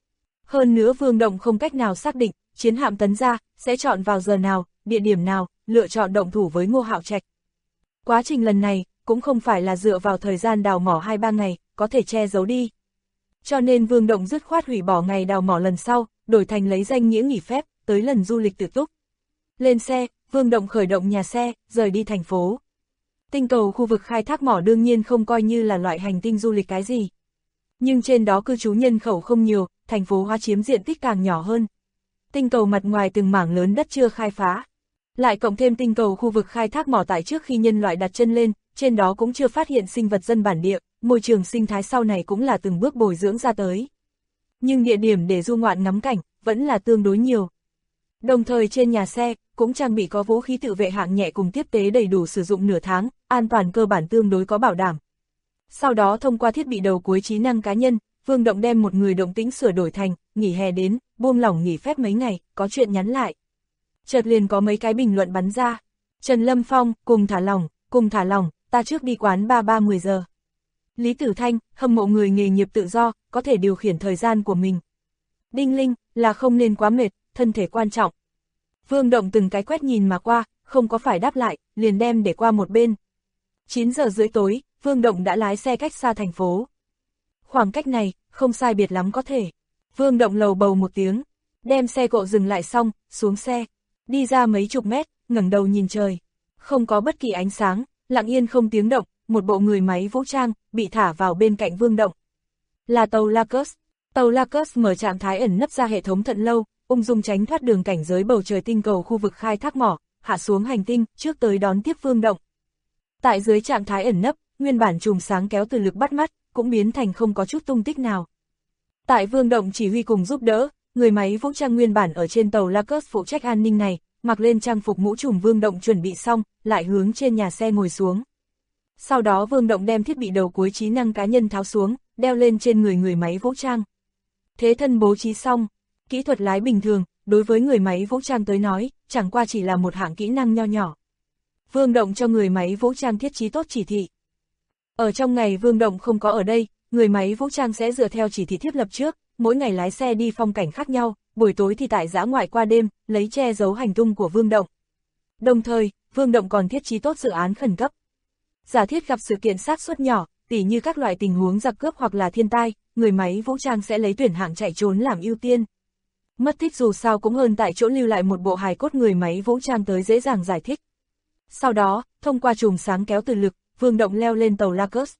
Hơn nữa Vương Động không cách nào xác định, chiến hạm tấn ra, sẽ chọn vào giờ nào, địa điểm nào, lựa chọn động thủ với Ngô Hạo Trạch. Quá trình lần này, cũng không phải là dựa vào thời gian đào mỏ 2-3 ngày, có thể che giấu đi. Cho nên Vương Động dứt khoát hủy bỏ ngày đào mỏ lần sau, đổi thành lấy danh nghĩa nghỉ phép, tới lần du lịch tự túc. Lên xe, Vương Động khởi động nhà xe, rời đi thành phố. Tinh cầu khu vực khai thác mỏ đương nhiên không coi như là loại hành tinh du lịch cái gì. Nhưng trên đó cư trú nhân khẩu không nhiều, thành phố hóa chiếm diện tích càng nhỏ hơn. Tinh cầu mặt ngoài từng mảng lớn đất chưa khai phá. Lại cộng thêm tinh cầu khu vực khai thác mỏ tại trước khi nhân loại đặt chân lên, trên đó cũng chưa phát hiện sinh vật dân bản địa, môi trường sinh thái sau này cũng là từng bước bồi dưỡng ra tới. Nhưng địa điểm để du ngoạn ngắm cảnh, vẫn là tương đối nhiều. Đồng thời trên nhà xe, cũng trang bị có vũ khí tự vệ hạng nhẹ cùng tiếp tế đầy đủ sử dụng nửa tháng, an toàn cơ bản tương đối có bảo đảm. Sau đó thông qua thiết bị đầu cuối trí năng cá nhân, Vương Động đem một người động tĩnh sửa đổi thành, nghỉ hè đến, buông lỏng nghỉ phép mấy ngày, có chuyện nhắn lại. Chợt liền có mấy cái bình luận bắn ra. Trần Lâm Phong, cùng thả lỏng, ta trước đi quán bar 10 giờ. Lý Tử Thanh, hâm mộ người nghề nghiệp tự do, có thể điều khiển thời gian của mình. Đinh Linh, là không nên quá mệt, thân thể quan trọng. Vương Động từng cái quét nhìn mà qua, không có phải đáp lại, liền đem để qua một bên. 9 giờ rưỡi tối, Vương Động đã lái xe cách xa thành phố. Khoảng cách này, không sai biệt lắm có thể. Vương Động lầu bầu một tiếng, đem xe cộ dừng lại xong, xuống xe, đi ra mấy chục mét, ngẩng đầu nhìn trời. Không có bất kỳ ánh sáng, lặng yên không tiếng động, một bộ người máy vũ trang, bị thả vào bên cạnh Vương Động. Là tàu Lacus. Tàu Lacus mở trạng thái ẩn nấp ra hệ thống thận lâu, ung dung tránh thoát đường cảnh giới bầu trời tinh cầu khu vực khai thác mỏ, hạ xuống hành tinh, trước tới đón tiếp Vương Động. Tại dưới trạng thái ẩn nấp, nguyên bản chùm sáng kéo từ lực bắt mắt, cũng biến thành không có chút tung tích nào. Tại Vương Động chỉ huy cùng giúp đỡ, người máy vũ trang nguyên bản ở trên tàu Lacus phụ trách an ninh này, mặc lên trang phục mũ trùm Vương Động chuẩn bị xong, lại hướng trên nhà xe ngồi xuống. Sau đó Vương Động đem thiết bị đầu cuối trí năng cá nhân tháo xuống, đeo lên trên người máy vũ trang. Thế thân bố trí xong, kỹ thuật lái bình thường, đối với người máy vũ trang tới nói, chẳng qua chỉ là một hạng kỹ năng nho nhỏ. Vương Động cho người máy vũ trang thiết trí tốt chỉ thị. Ở trong ngày Vương Động không có ở đây, người máy vũ trang sẽ dựa theo chỉ thị thiết lập trước, mỗi ngày lái xe đi phong cảnh khác nhau, buổi tối thì tại dã ngoại qua đêm, lấy che giấu hành tung của Vương Động. Đồng thời, Vương Động còn thiết trí tốt dự án khẩn cấp. Giả thiết gặp sự kiện xác suất nhỏ, tỉ như các loại tình huống giặc cướp hoặc là thiên tai, người máy vũ trang sẽ lấy tuyển hạng chạy trốn làm ưu tiên. Mất tích dù sao cũng hơn tại chỗ lưu lại một bộ hài cốt người máy vũ trang tới dễ dàng giải thích. Sau đó, thông qua chùm sáng kéo từ lực, Vương Động leo lên tàu Lacus.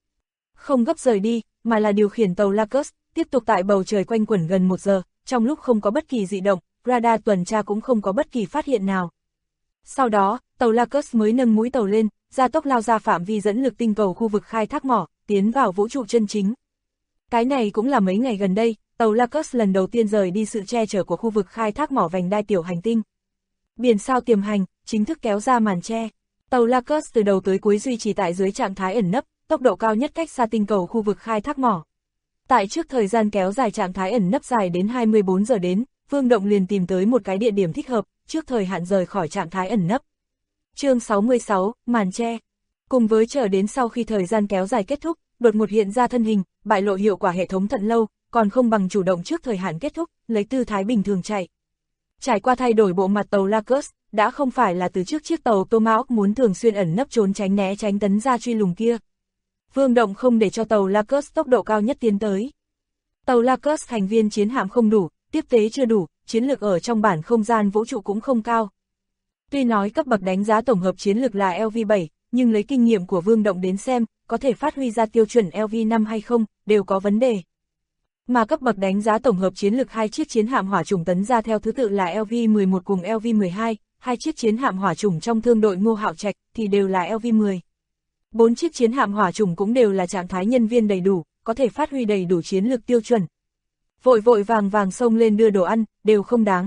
Không gấp rời đi, mà là điều khiển tàu Lacus, tiếp tục tại bầu trời quanh quẩn gần 1 giờ, trong lúc không có bất kỳ dị động, radar tuần tra cũng không có bất kỳ phát hiện nào. Sau đó, tàu Lacus mới nâng mũi tàu lên, gia tốc lao ra phạm vi dẫn lực tinh cầu khu vực khai thác mỏ, tiến vào vũ trụ chân chính. Cái này cũng là mấy ngày gần đây, tàu Lacus lần đầu tiên rời đi sự che chở của khu vực khai thác mỏ vành đai tiểu hành tinh. Biển sao tiềm hành, chính thức kéo ra màn che. Tàu Lacus từ đầu tới cuối duy trì tại dưới trạng thái ẩn nấp, tốc độ cao nhất cách xa tinh cầu khu vực khai thác mỏ. Tại trước thời gian kéo dài trạng thái ẩn nấp dài đến 24 giờ đến, Vương Động liền tìm tới một cái địa điểm thích hợp, trước thời hạn rời khỏi trạng thái ẩn nấp. Chương 66, màn che. Cùng với chờ đến sau khi thời gian kéo dài kết thúc, đột ngột hiện ra thân hình, bại lộ hiệu quả hệ thống thận lâu, còn không bằng chủ động trước thời hạn kết thúc, lấy tư thái bình thường chạy. Trải qua thay đổi bộ mặt tàu Lacus, đã không phải là từ trước chiếc tàu Tomahawk muốn thường xuyên ẩn nấp trốn tránh né tránh tấn ra truy lùng kia. Vương Động không để cho tàu Lacus tốc độ cao nhất tiến tới. Tàu Lacus thành viên chiến hạm không đủ, tiếp tế chưa đủ, chiến lược ở trong bản không gian vũ trụ cũng không cao. Tuy nói cấp bậc đánh giá tổng hợp chiến lược là LV7, nhưng lấy kinh nghiệm của Vương Động đến xem, có thể phát huy ra tiêu chuẩn LV5 hay không, đều có vấn đề. Mà cấp bậc đánh giá tổng hợp chiến lược hai chiếc chiến hạm hỏa chủng tấn ra theo thứ tự là LV11 cùng LV12, hai chiếc chiến hạm hỏa chủng trong thương đội Ngô Hạo Trạch thì đều là LV10. 4 chiếc chiến hạm hỏa chủng cũng đều là trạng thái nhân viên đầy đủ, có thể phát huy đầy đủ chiến lược tiêu chuẩn. Vội vội vàng vàng xông lên đưa đồ ăn, đều không đáng.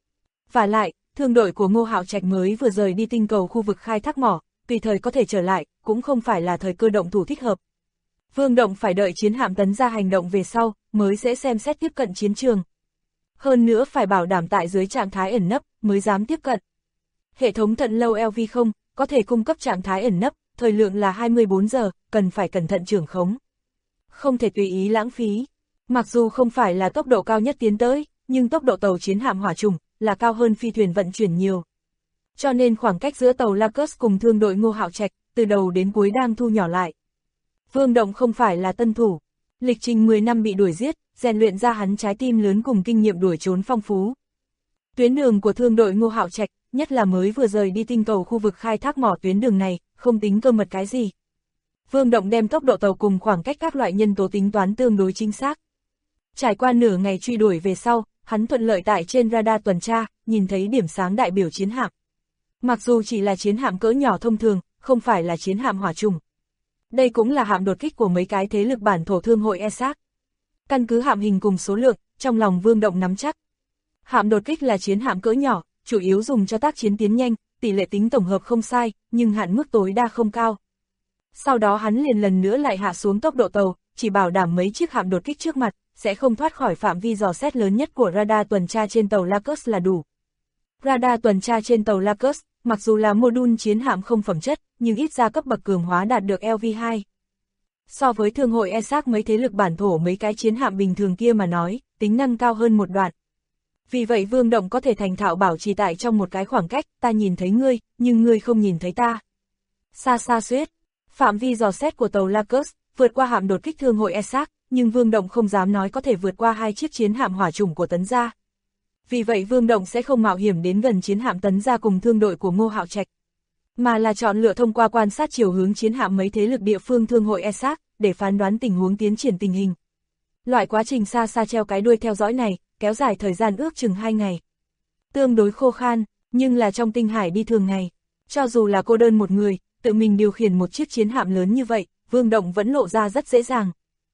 Vả lại, thương đội của Ngô Hạo Trạch mới vừa rời đi tinh cầu khu vực khai thác mỏ, tùy thời có thể trở lại, cũng không phải là thời cơ động thủ thích hợp. Vương Động phải đợi chiến hạm tấn ra hành động về sau, mới sẽ xem xét tiếp cận chiến trường. Hơn nữa phải bảo đảm tại dưới trạng thái ẩn nấp, mới dám tiếp cận. Hệ thống thận lâu LV0, có thể cung cấp trạng thái ẩn nấp, thời lượng là 24 giờ, cần phải cẩn thận trưởng khống. Không thể tùy ý lãng phí. Mặc dù không phải là tốc độ cao nhất tiến tới, nhưng tốc độ tàu chiến hạm hỏa chủng là cao hơn phi thuyền vận chuyển nhiều. Cho nên khoảng cách giữa tàu Lacus cùng thương đội Ngô Hạo Trạch, từ đầu đến cuối đang thu nhỏ lại. Vương Động không phải là tân thủ. Lịch trình 10 năm bị đuổi giết, rèn luyện ra hắn trái tim lớn cùng kinh nghiệm đuổi trốn phong phú. Tuyến đường của thương đội Ngô Hạo Trạch, nhất là mới vừa rời đi tinh cầu khu vực khai thác mỏ tuyến đường này, không tính cơ mật cái gì. Vương Động đem tốc độ tàu cùng khoảng cách các loại nhân tố tính toán tương đối chính xác. Trải qua nửa ngày truy đuổi về sau, hắn thuận lợi tại trên radar tuần tra, nhìn thấy điểm sáng đại biểu chiến hạm. Mặc dù chỉ là chiến hạm cỡ nhỏ thông thường, không phải là chiến hạm hỏa chủng. Đây cũng là hạm đột kích của mấy cái thế lực bản thổ thương hội ESAC. Căn cứ hạm hình cùng số lượng, trong lòng Vương Động nắm chắc. Hạm đột kích là chiến hạm cỡ nhỏ, chủ yếu dùng cho tác chiến tiến nhanh, tỷ lệ tính tổng hợp không sai, nhưng hạn mức tối đa không cao. Sau đó hắn liền lần nữa lại hạ xuống tốc độ tàu, chỉ bảo đảm mấy chiếc hạm đột kích trước mặt, sẽ không thoát khỏi phạm vi dò xét lớn nhất của radar tuần tra trên tàu Lacus là đủ. Radar tuần tra trên tàu Lacus, mặc dù là mô-đun chiến hạm không phẩm chất, nhưng ít ra cấp bậc cường hóa đạt được LV2. So với thương hội ESAC mấy thế lực bản thổ mấy cái chiến hạm bình thường kia mà nói, tính năng cao hơn một đoạn. Vì vậy Vương Động có thể thành thạo bảo trì tại trong một cái khoảng cách, ta nhìn thấy ngươi, nhưng ngươi không nhìn thấy ta. Xa xa xuyết, phạm vi dò xét của tàu Lacus, vượt qua hạm đột kích thương hội ESAC, nhưng Vương Động không dám nói có thể vượt qua hai chiếc chiến hạm hỏa chủng của tấn gia. Vì vậy Vương Động sẽ không mạo hiểm đến gần chiến hạm tấn gia cùng thương đội của Ngô Hạo Trạch, mà là chọn lựa thông qua quan sát chiều hướng chiến hạm mấy thế lực địa phương thương hội ESAC, để phán đoán tình huống tiến triển tình hình. Loại quá trình xa xa treo cái đuôi theo dõi này, kéo dài thời gian ước chừng 2 ngày. Tương đối khô khan, nhưng là trong tinh hải đi thường ngày. Cho dù là cô đơn một người, tự mình điều khiển một chiếc chiến hạm lớn như vậy, Vương Động vẫn lộ ra rất dễ dàng.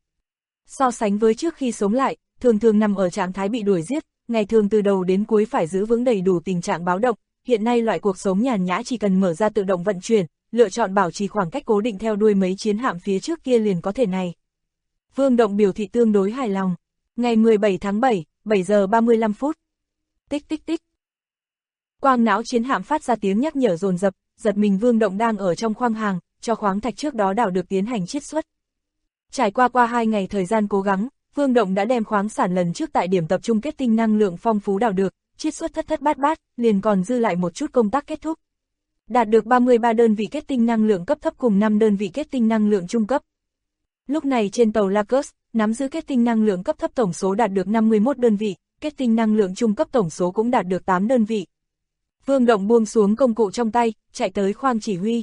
So sánh với trước khi sống lại, thường thường nằm ở trạng thái bị đuổi giết, ngày thường từ đầu đến cuối phải giữ vững đầy đủ tình trạng báo động, hiện nay loại cuộc sống nhàn nhã chỉ cần mở ra tự động vận chuyển, lựa chọn bảo trì khoảng cách cố định theo đuôi mấy chiến hạm phía trước kia liền có thể này. Vương Động biểu thị tương đối hài lòng. Ngày 17 tháng 7, 7 giờ 35 phút. Tích tích tích. Quang não chiến hạm phát ra tiếng nhắc nhở dồn dập, giật mình Vương Động đang ở trong khoang hàng, cho khoáng thạch trước đó đào được tiến hành chiết xuất. Trải qua 2 ngày thời gian cố gắng, Vương Động đã đem khoáng sản lần trước tại điểm tập trung kết tinh năng lượng phong phú đào được, chiết xuất thất thất bát bát, liền còn dư lại một chút công tác kết thúc. Đạt được 33 đơn vị kết tinh năng lượng cấp thấp cùng 5 đơn vị kết tinh năng lượng trung cấp. Lúc này trên tàu Lacus, nắm giữ kết tinh năng lượng cấp thấp tổng số đạt được 51 đơn vị, kết tinh năng lượng trung cấp tổng số cũng đạt được 8 đơn vị. Vương Động buông xuống công cụ trong tay, chạy tới khoang chỉ huy.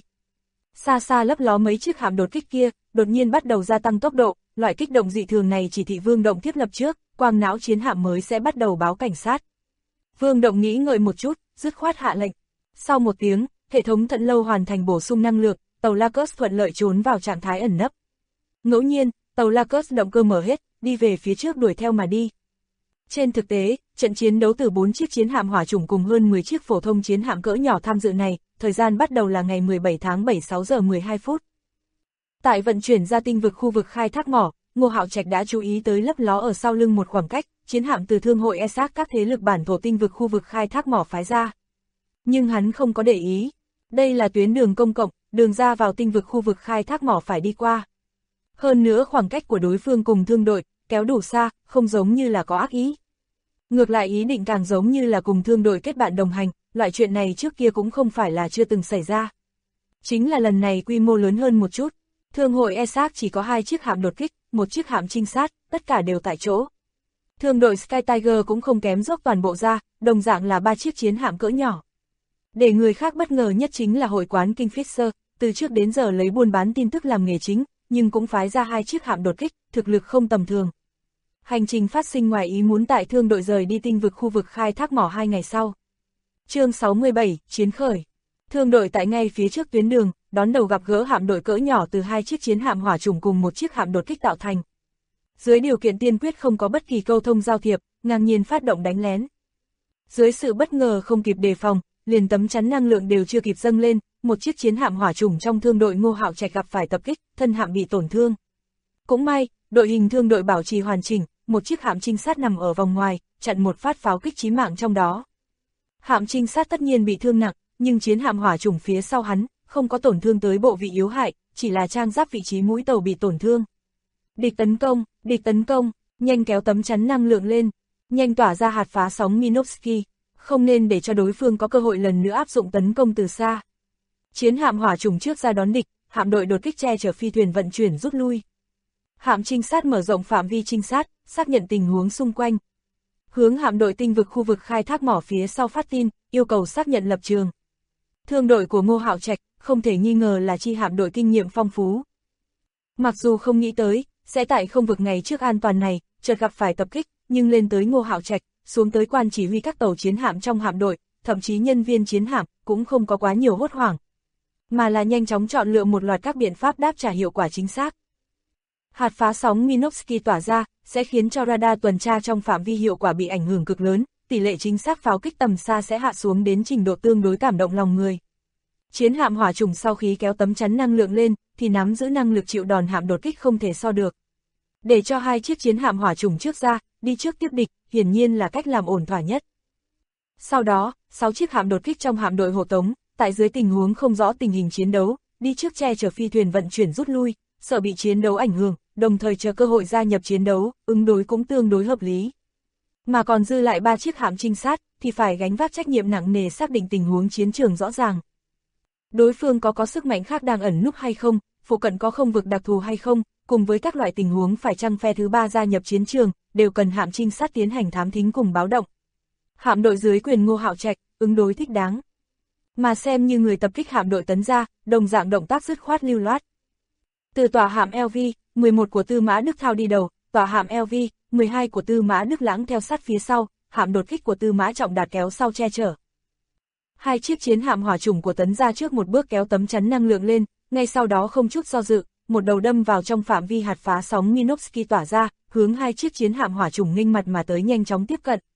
Xa xa lấp ló mấy chiếc hạm đột kích kia, đột nhiên bắt đầu gia tăng tốc độ, loại kích động dị thường này chỉ thị Vương Động thiết lập trước, quang não chiến hạm mới sẽ bắt đầu báo cảnh sát. Vương Động nghĩ ngợi một chút, dứt khoát hạ lệnh. Sau 1 tiếng, hệ thống thận lâu hoàn thành bổ sung năng lượng, tàu Lacus thuận lợi trốn vào trạng thái ẩn nấp. Ngẫu nhiên, tàu Lacus động cơ mở hết, đi về phía trước đuổi theo mà đi. Trên thực tế, trận chiến đấu từ 4 chiếc chiến hạm hỏa chủng cùng hơn 10 chiếc phổ thông chiến hạm cỡ nhỏ tham dự này, thời gian bắt đầu là ngày 17 tháng 7 6 giờ 12 phút. Tại vận chuyển ra tinh vực khu vực khai thác mỏ, Ngô Hạo Trạch đã chú ý tới lấp ló ở sau lưng một khoảng cách, chiến hạm từ thương hội ESAC các thế lực bản thổ tinh vực khu vực khai thác mỏ phái ra. Nhưng hắn không có để ý. Đây là tuyến đường công cộng, đường ra vào tinh vực khu vực khai thác mỏ phải đi qua. Hơn nữa khoảng cách của đối phương cùng thương đội, kéo đủ xa, không giống như là có ác ý. Ngược lại ý định càng giống như là cùng thương đội kết bạn đồng hành, loại chuyện này trước kia cũng không phải là chưa từng xảy ra. Chính là lần này quy mô lớn hơn một chút. Thương hội ESAC chỉ có 2 chiếc hạm đột kích, 1 chiếc hạm trinh sát, tất cả đều tại chỗ. Thương đội Sky Tiger cũng không kém dốc toàn bộ ra, đồng dạng là 3 chiếc chiến hạm cỡ nhỏ. Để người khác bất ngờ nhất chính là hội quán Kingfisher, từ trước đến giờ lấy buôn bán tin tức làm nghề chính, nhưng cũng phái ra 2 chiếc hạm đột kích, thực lực không tầm thường. Hành trình phát sinh ngoài ý muốn tại thương đội rời đi tinh vực khu vực khai thác mỏ 2 ngày sau. Chương 67, chiến khởi. Thương đội tại ngay phía trước tuyến đường, đón đầu gặp gỡ hạm đội cỡ nhỏ từ 2 chiếc chiến hạm hỏa chủng cùng 1 chiếc hạm đột kích tạo thành. Dưới điều kiện tiên quyết không có bất kỳ câu thông giao thiệp, ngang nhiên phát động đánh lén. Dưới sự bất ngờ không kịp đề phòng, liền tấm chắn năng lượng đều chưa kịp dâng lên, 1 chiếc chiến hạm hỏa chủng trong thương đội Ngô Hạo Trạch gặp phải tập kích, thân hạm bị tổn thương. Cũng may, đội hình thương đội bảo trì hoàn chỉnh, 1 chiếc hạm trinh sát nằm ở vòng ngoài, chặn một phát pháo kích chí mạng trong đó. Hạm trinh sát tất nhiên bị thương nặng, nhưng chiến hạm hỏa chủng phía sau hắn, không có tổn thương tới bộ vị yếu hại, chỉ là trang giáp vị trí mũi tàu bị tổn thương. Địch tấn công, nhanh kéo tấm chắn năng lượng lên, nhanh tỏa ra hạt phá sóng Minovsky, không nên để cho đối phương có cơ hội lần nữa áp dụng tấn công từ xa. Chiến hạm hỏa chủng trước ra đón địch, hạm đội đột kích che chở phi thuyền vận chuyển rút lui. Hạm trinh sát mở rộng phạm vi trinh sát, xác nhận tình huống xung quanh. Hướng hạm đội tinh vực khu vực khai thác mỏ phía sau phát tin, yêu cầu xác nhận lập trường. Thương đội của Ngô Hạo Trạch, không thể nghi ngờ là chi hạm đội kinh nghiệm phong phú. Mặc dù không nghĩ tới, sẽ tại không vực ngày trước an toàn này, chợt gặp phải tập kích, nhưng lên tới Ngô Hạo Trạch, xuống tới quan chỉ huy các tàu chiến hạm trong hạm đội, thậm chí nhân viên chiến hạm, cũng không có quá nhiều hốt hoảng. Mà là nhanh chóng chọn lựa một loạt các biện pháp đáp trả hiệu quả chính xác. Hạt phá sóng Minovsky tỏa ra, sẽ khiến cho radar tuần tra trong phạm vi hiệu quả bị ảnh hưởng cực lớn, tỷ lệ chính xác pháo kích tầm xa sẽ hạ xuống đến trình độ tương đối cảm động lòng người. Chiến hạm hỏa chủng sau khi kéo tấm chắn năng lượng lên, thì nắm giữ năng lực chịu đòn hạm đột kích không thể so được. Để cho 2 chiếc chiến hạm hỏa chủng trước ra, đi trước tiếp địch, hiển nhiên là cách làm ổn thỏa nhất. Sau đó, 6 chiếc hạm đột kích trong hạm đội hộ tống, tại dưới tình huống không rõ tình hình chiến đấu, đi trước che chở phi thuyền vận chuyển rút lui, sợ bị chiến đấu ảnh hưởng, đồng thời chờ cơ hội gia nhập chiến đấu, ứng đối cũng tương đối hợp lý. Mà còn dư lại 3 chiếc hạm trinh sát, thì phải gánh vác trách nhiệm nặng nề xác định tình huống chiến trường rõ ràng. Đối phương có sức mạnh khác đang ẩn núp hay không, phụ cận có không vực đặc thù hay không, cùng với các loại tình huống phải chăng phe thứ 3 gia nhập chiến trường, đều cần hạm trinh sát tiến hành thám thính cùng báo động. Hạm đội dưới quyền Ngô Hạo Trạch, ứng đối thích đáng. Mà xem như người tập kích hạm đội tấn ra, đồng dạng động tác dứt khoát lưu loát. Từ tòa hạm LV, 11 của Tư Mã Đức Thao đi đầu, tòa hạm LV, 12 của Tư Mã Đức Lãng theo sát phía sau, hạm đột kích của Tư Mã Trọng Đạt kéo sau che chở. Hai chiếc chiến hạm hỏa chủng của Tấn gia trước một bước kéo tấm chắn năng lượng lên, ngay sau đó không chút do dự, một đầu đâm vào trong phạm vi hạt phá sóng Minovsky tỏa ra, hướng hai chiếc chiến hạm hỏa chủng nghênh mặt mà tới nhanh chóng tiếp cận.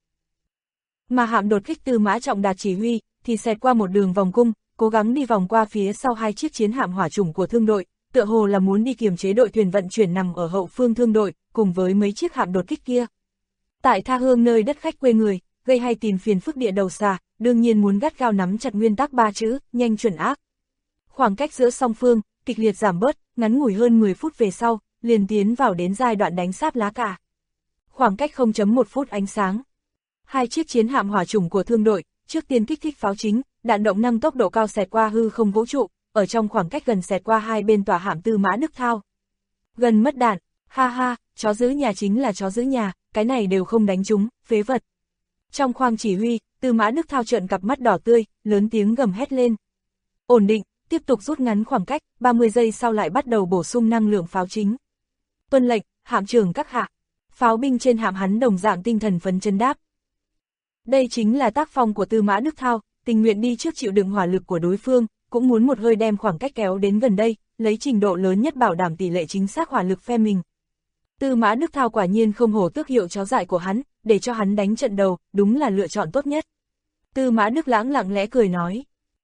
Mà hạm đột kích Tư Mã Trọng Đạt chỉ huy, thì xẹt qua một đường vòng cung, cố gắng đi vòng qua phía sau hai chiếc chiến hạm hỏa chủng của thương đội, tựa hồ là muốn đi kiềm chế đội thuyền vận chuyển nằm ở hậu phương thương đội, cùng với mấy chiếc hạm đột kích kia. Tại tha hương nơi đất khách quê người, gây hay tìm phiền phức địa đầu xà, đương nhiên muốn gắt gao nắm chặt nguyên tắc 3 chữ, nhanh chuẩn ác. Khoảng cách giữa song phương, kịch liệt giảm bớt, ngắn ngủi hơn 10 phút về sau, liền tiến vào đến giai đoạn đánh sáp lá cà. Khoảng cách 0.1 phút ánh sáng. Hai chiếc chiến hạm hỏa chủng của thương đội, trước tiên kích thích pháo chính, đạn động năng tốc độ cao xẹt qua hư không vũ trụ, ở trong khoảng cách gần xẹt qua hai bên tòa hạm Tư Mã Đức Thao. Gần mất đạn, ha ha, chó giữ nhà chính là chó giữ nhà, cái này đều không đánh trúng, phế vật. Trong khoang chỉ huy, Tư Mã Đức Thao trợn cặp mắt đỏ tươi, lớn tiếng gầm hét lên. Ổn định, tiếp tục rút ngắn khoảng cách, 30 giây sau lại bắt đầu bổ sung năng lượng pháo chính. Tuân lệnh, hạm trưởng các hạ. Pháo binh trên hạm hắn đồng dạng tinh thần phấn chấn đáp. Đây chính là tác phong của Tư Mã Đức Thao, tình nguyện đi trước chịu đựng hỏa lực của đối phương, cũng muốn một hơi đem khoảng cách kéo đến gần đây, lấy trình độ lớn nhất bảo đảm tỷ lệ chính xác hỏa lực phe mình. Tư Mã Đức Thao quả nhiên không hổ tước hiệu chó dại của hắn, để cho hắn đánh trận đầu, đúng là lựa chọn tốt nhất. Tư Mã Đức Lãng lặng lẽ cười nói.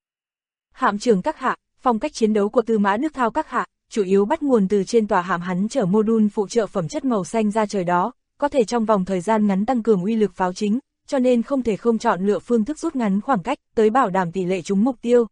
Hạm trưởng các hạ, phong cách chiến đấu của Tư Mã Đức Thao các hạ, chủ yếu bắt nguồn từ trên tòa hạm hắn chở mô-đun phụ trợ phẩm chất màu xanh ra trời đó, có thể trong vòng thời gian ngắn tăng cường uy lực pháo chính, cho nên không thể không chọn lựa phương thức rút ngắn khoảng cách, tới bảo đảm tỷ lệ trúng mục tiêu.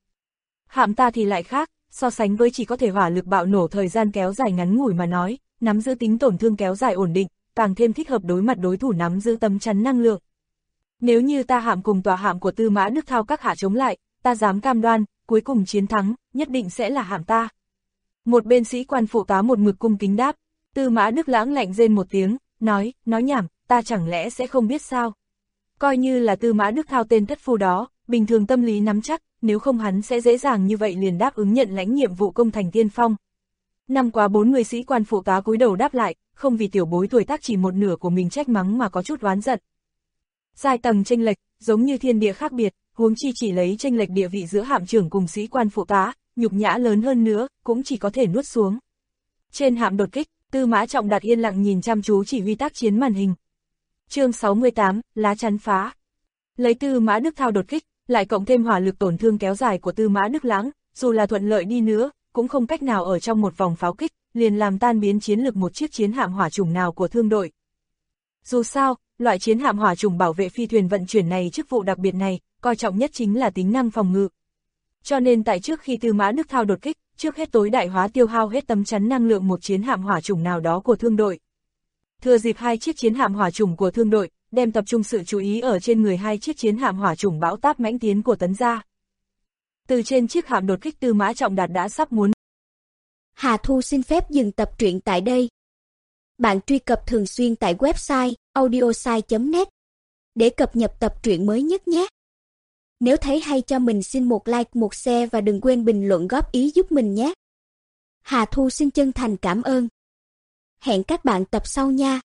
Hạm ta thì lại khác, so sánh với chỉ có thể hỏa lực bạo nổ thời gian kéo dài ngắn ngủi mà nói, nắm giữ tính tổn thương kéo dài ổn định, càng thêm thích hợp đối mặt đối thủ nắm giữ tấm chắn năng lượng. Nếu như ta hạm cùng tòa hạm của Tư Mã Đức Thao các hạ chống lại, ta dám cam đoan, cuối cùng chiến thắng, nhất định sẽ là hạm ta. Một bên sĩ quan phụ tá một mực cung kính đáp, Tư Mã Đức Lãng lạnh rên một tiếng, nói nhảm, ta chẳng lẽ sẽ không biết sao. Coi như là Tư Mã Đức Thao tên thất phu đó, bình thường tâm lý nắm chắc, nếu không hắn sẽ dễ dàng như vậy liền đáp ứng nhận lãnh nhiệm vụ công thành tiên phong. Năm qua 40 sĩ quan phụ tá cúi đầu đáp lại, không vì tiểu bối tuổi tác chỉ một nửa của mình trách mắng mà có chút oán giận. Giai tầng chênh lệch, giống như thiên địa khác biệt, huống chi chỉ lấy chênh lệch địa vị giữa hạm trưởng cùng sĩ quan phụ tá, nhục nhã lớn hơn nữa, cũng chỉ có thể nuốt xuống. Trên hạm đột kích, Tư Mã Trọng Đạt yên lặng nhìn chăm chú chỉ huy tác chiến màn hình. Chương 68, lá chắn phá. Lấy Tư Mã Đức Thao đột kích, lại cộng thêm hỏa lực tổn thương kéo dài của Tư Mã Đức Lãng, dù là thuận lợi đi nữa, cũng không cách nào ở trong một vòng pháo kích, liền làm tan biến chiến lực một chiếc chiến hạm hỏa chủng nào của thương đội. Dù sao, loại chiến hạm hỏa chủng bảo vệ phi thuyền vận chuyển này chức vụ đặc biệt này, coi trọng nhất chính là tính năng phòng ngự. Cho nên tại trước khi Tư Mã Đức Thao đột kích, trước hết tối đại hóa tiêu hao hết tấm chắn năng lượng một chiến hạm hỏa chủng nào đó của thương đội. Thừa dịp hai chiếc chiến hạm hỏa chủng của thương đội, đem tập trung sự chú ý ở trên người hai chiếc chiến hạm hỏa chủng bão táp mãnh tiến của Tấn gia. Từ trên chiếc hạm đột kích Tư Mã Trọng Đạt đã sắp muốn. Hà Thu xin phép dừng tập truyện tại đây. Bạn truy cập thường xuyên tại website audiosai.net để cập nhật tập truyện mới nhất nhé. Nếu thấy hay cho mình xin một like, một share và đừng quên bình luận góp ý giúp mình nhé. Hà Thu xin chân thành cảm ơn. Hẹn các bạn tập sau nha.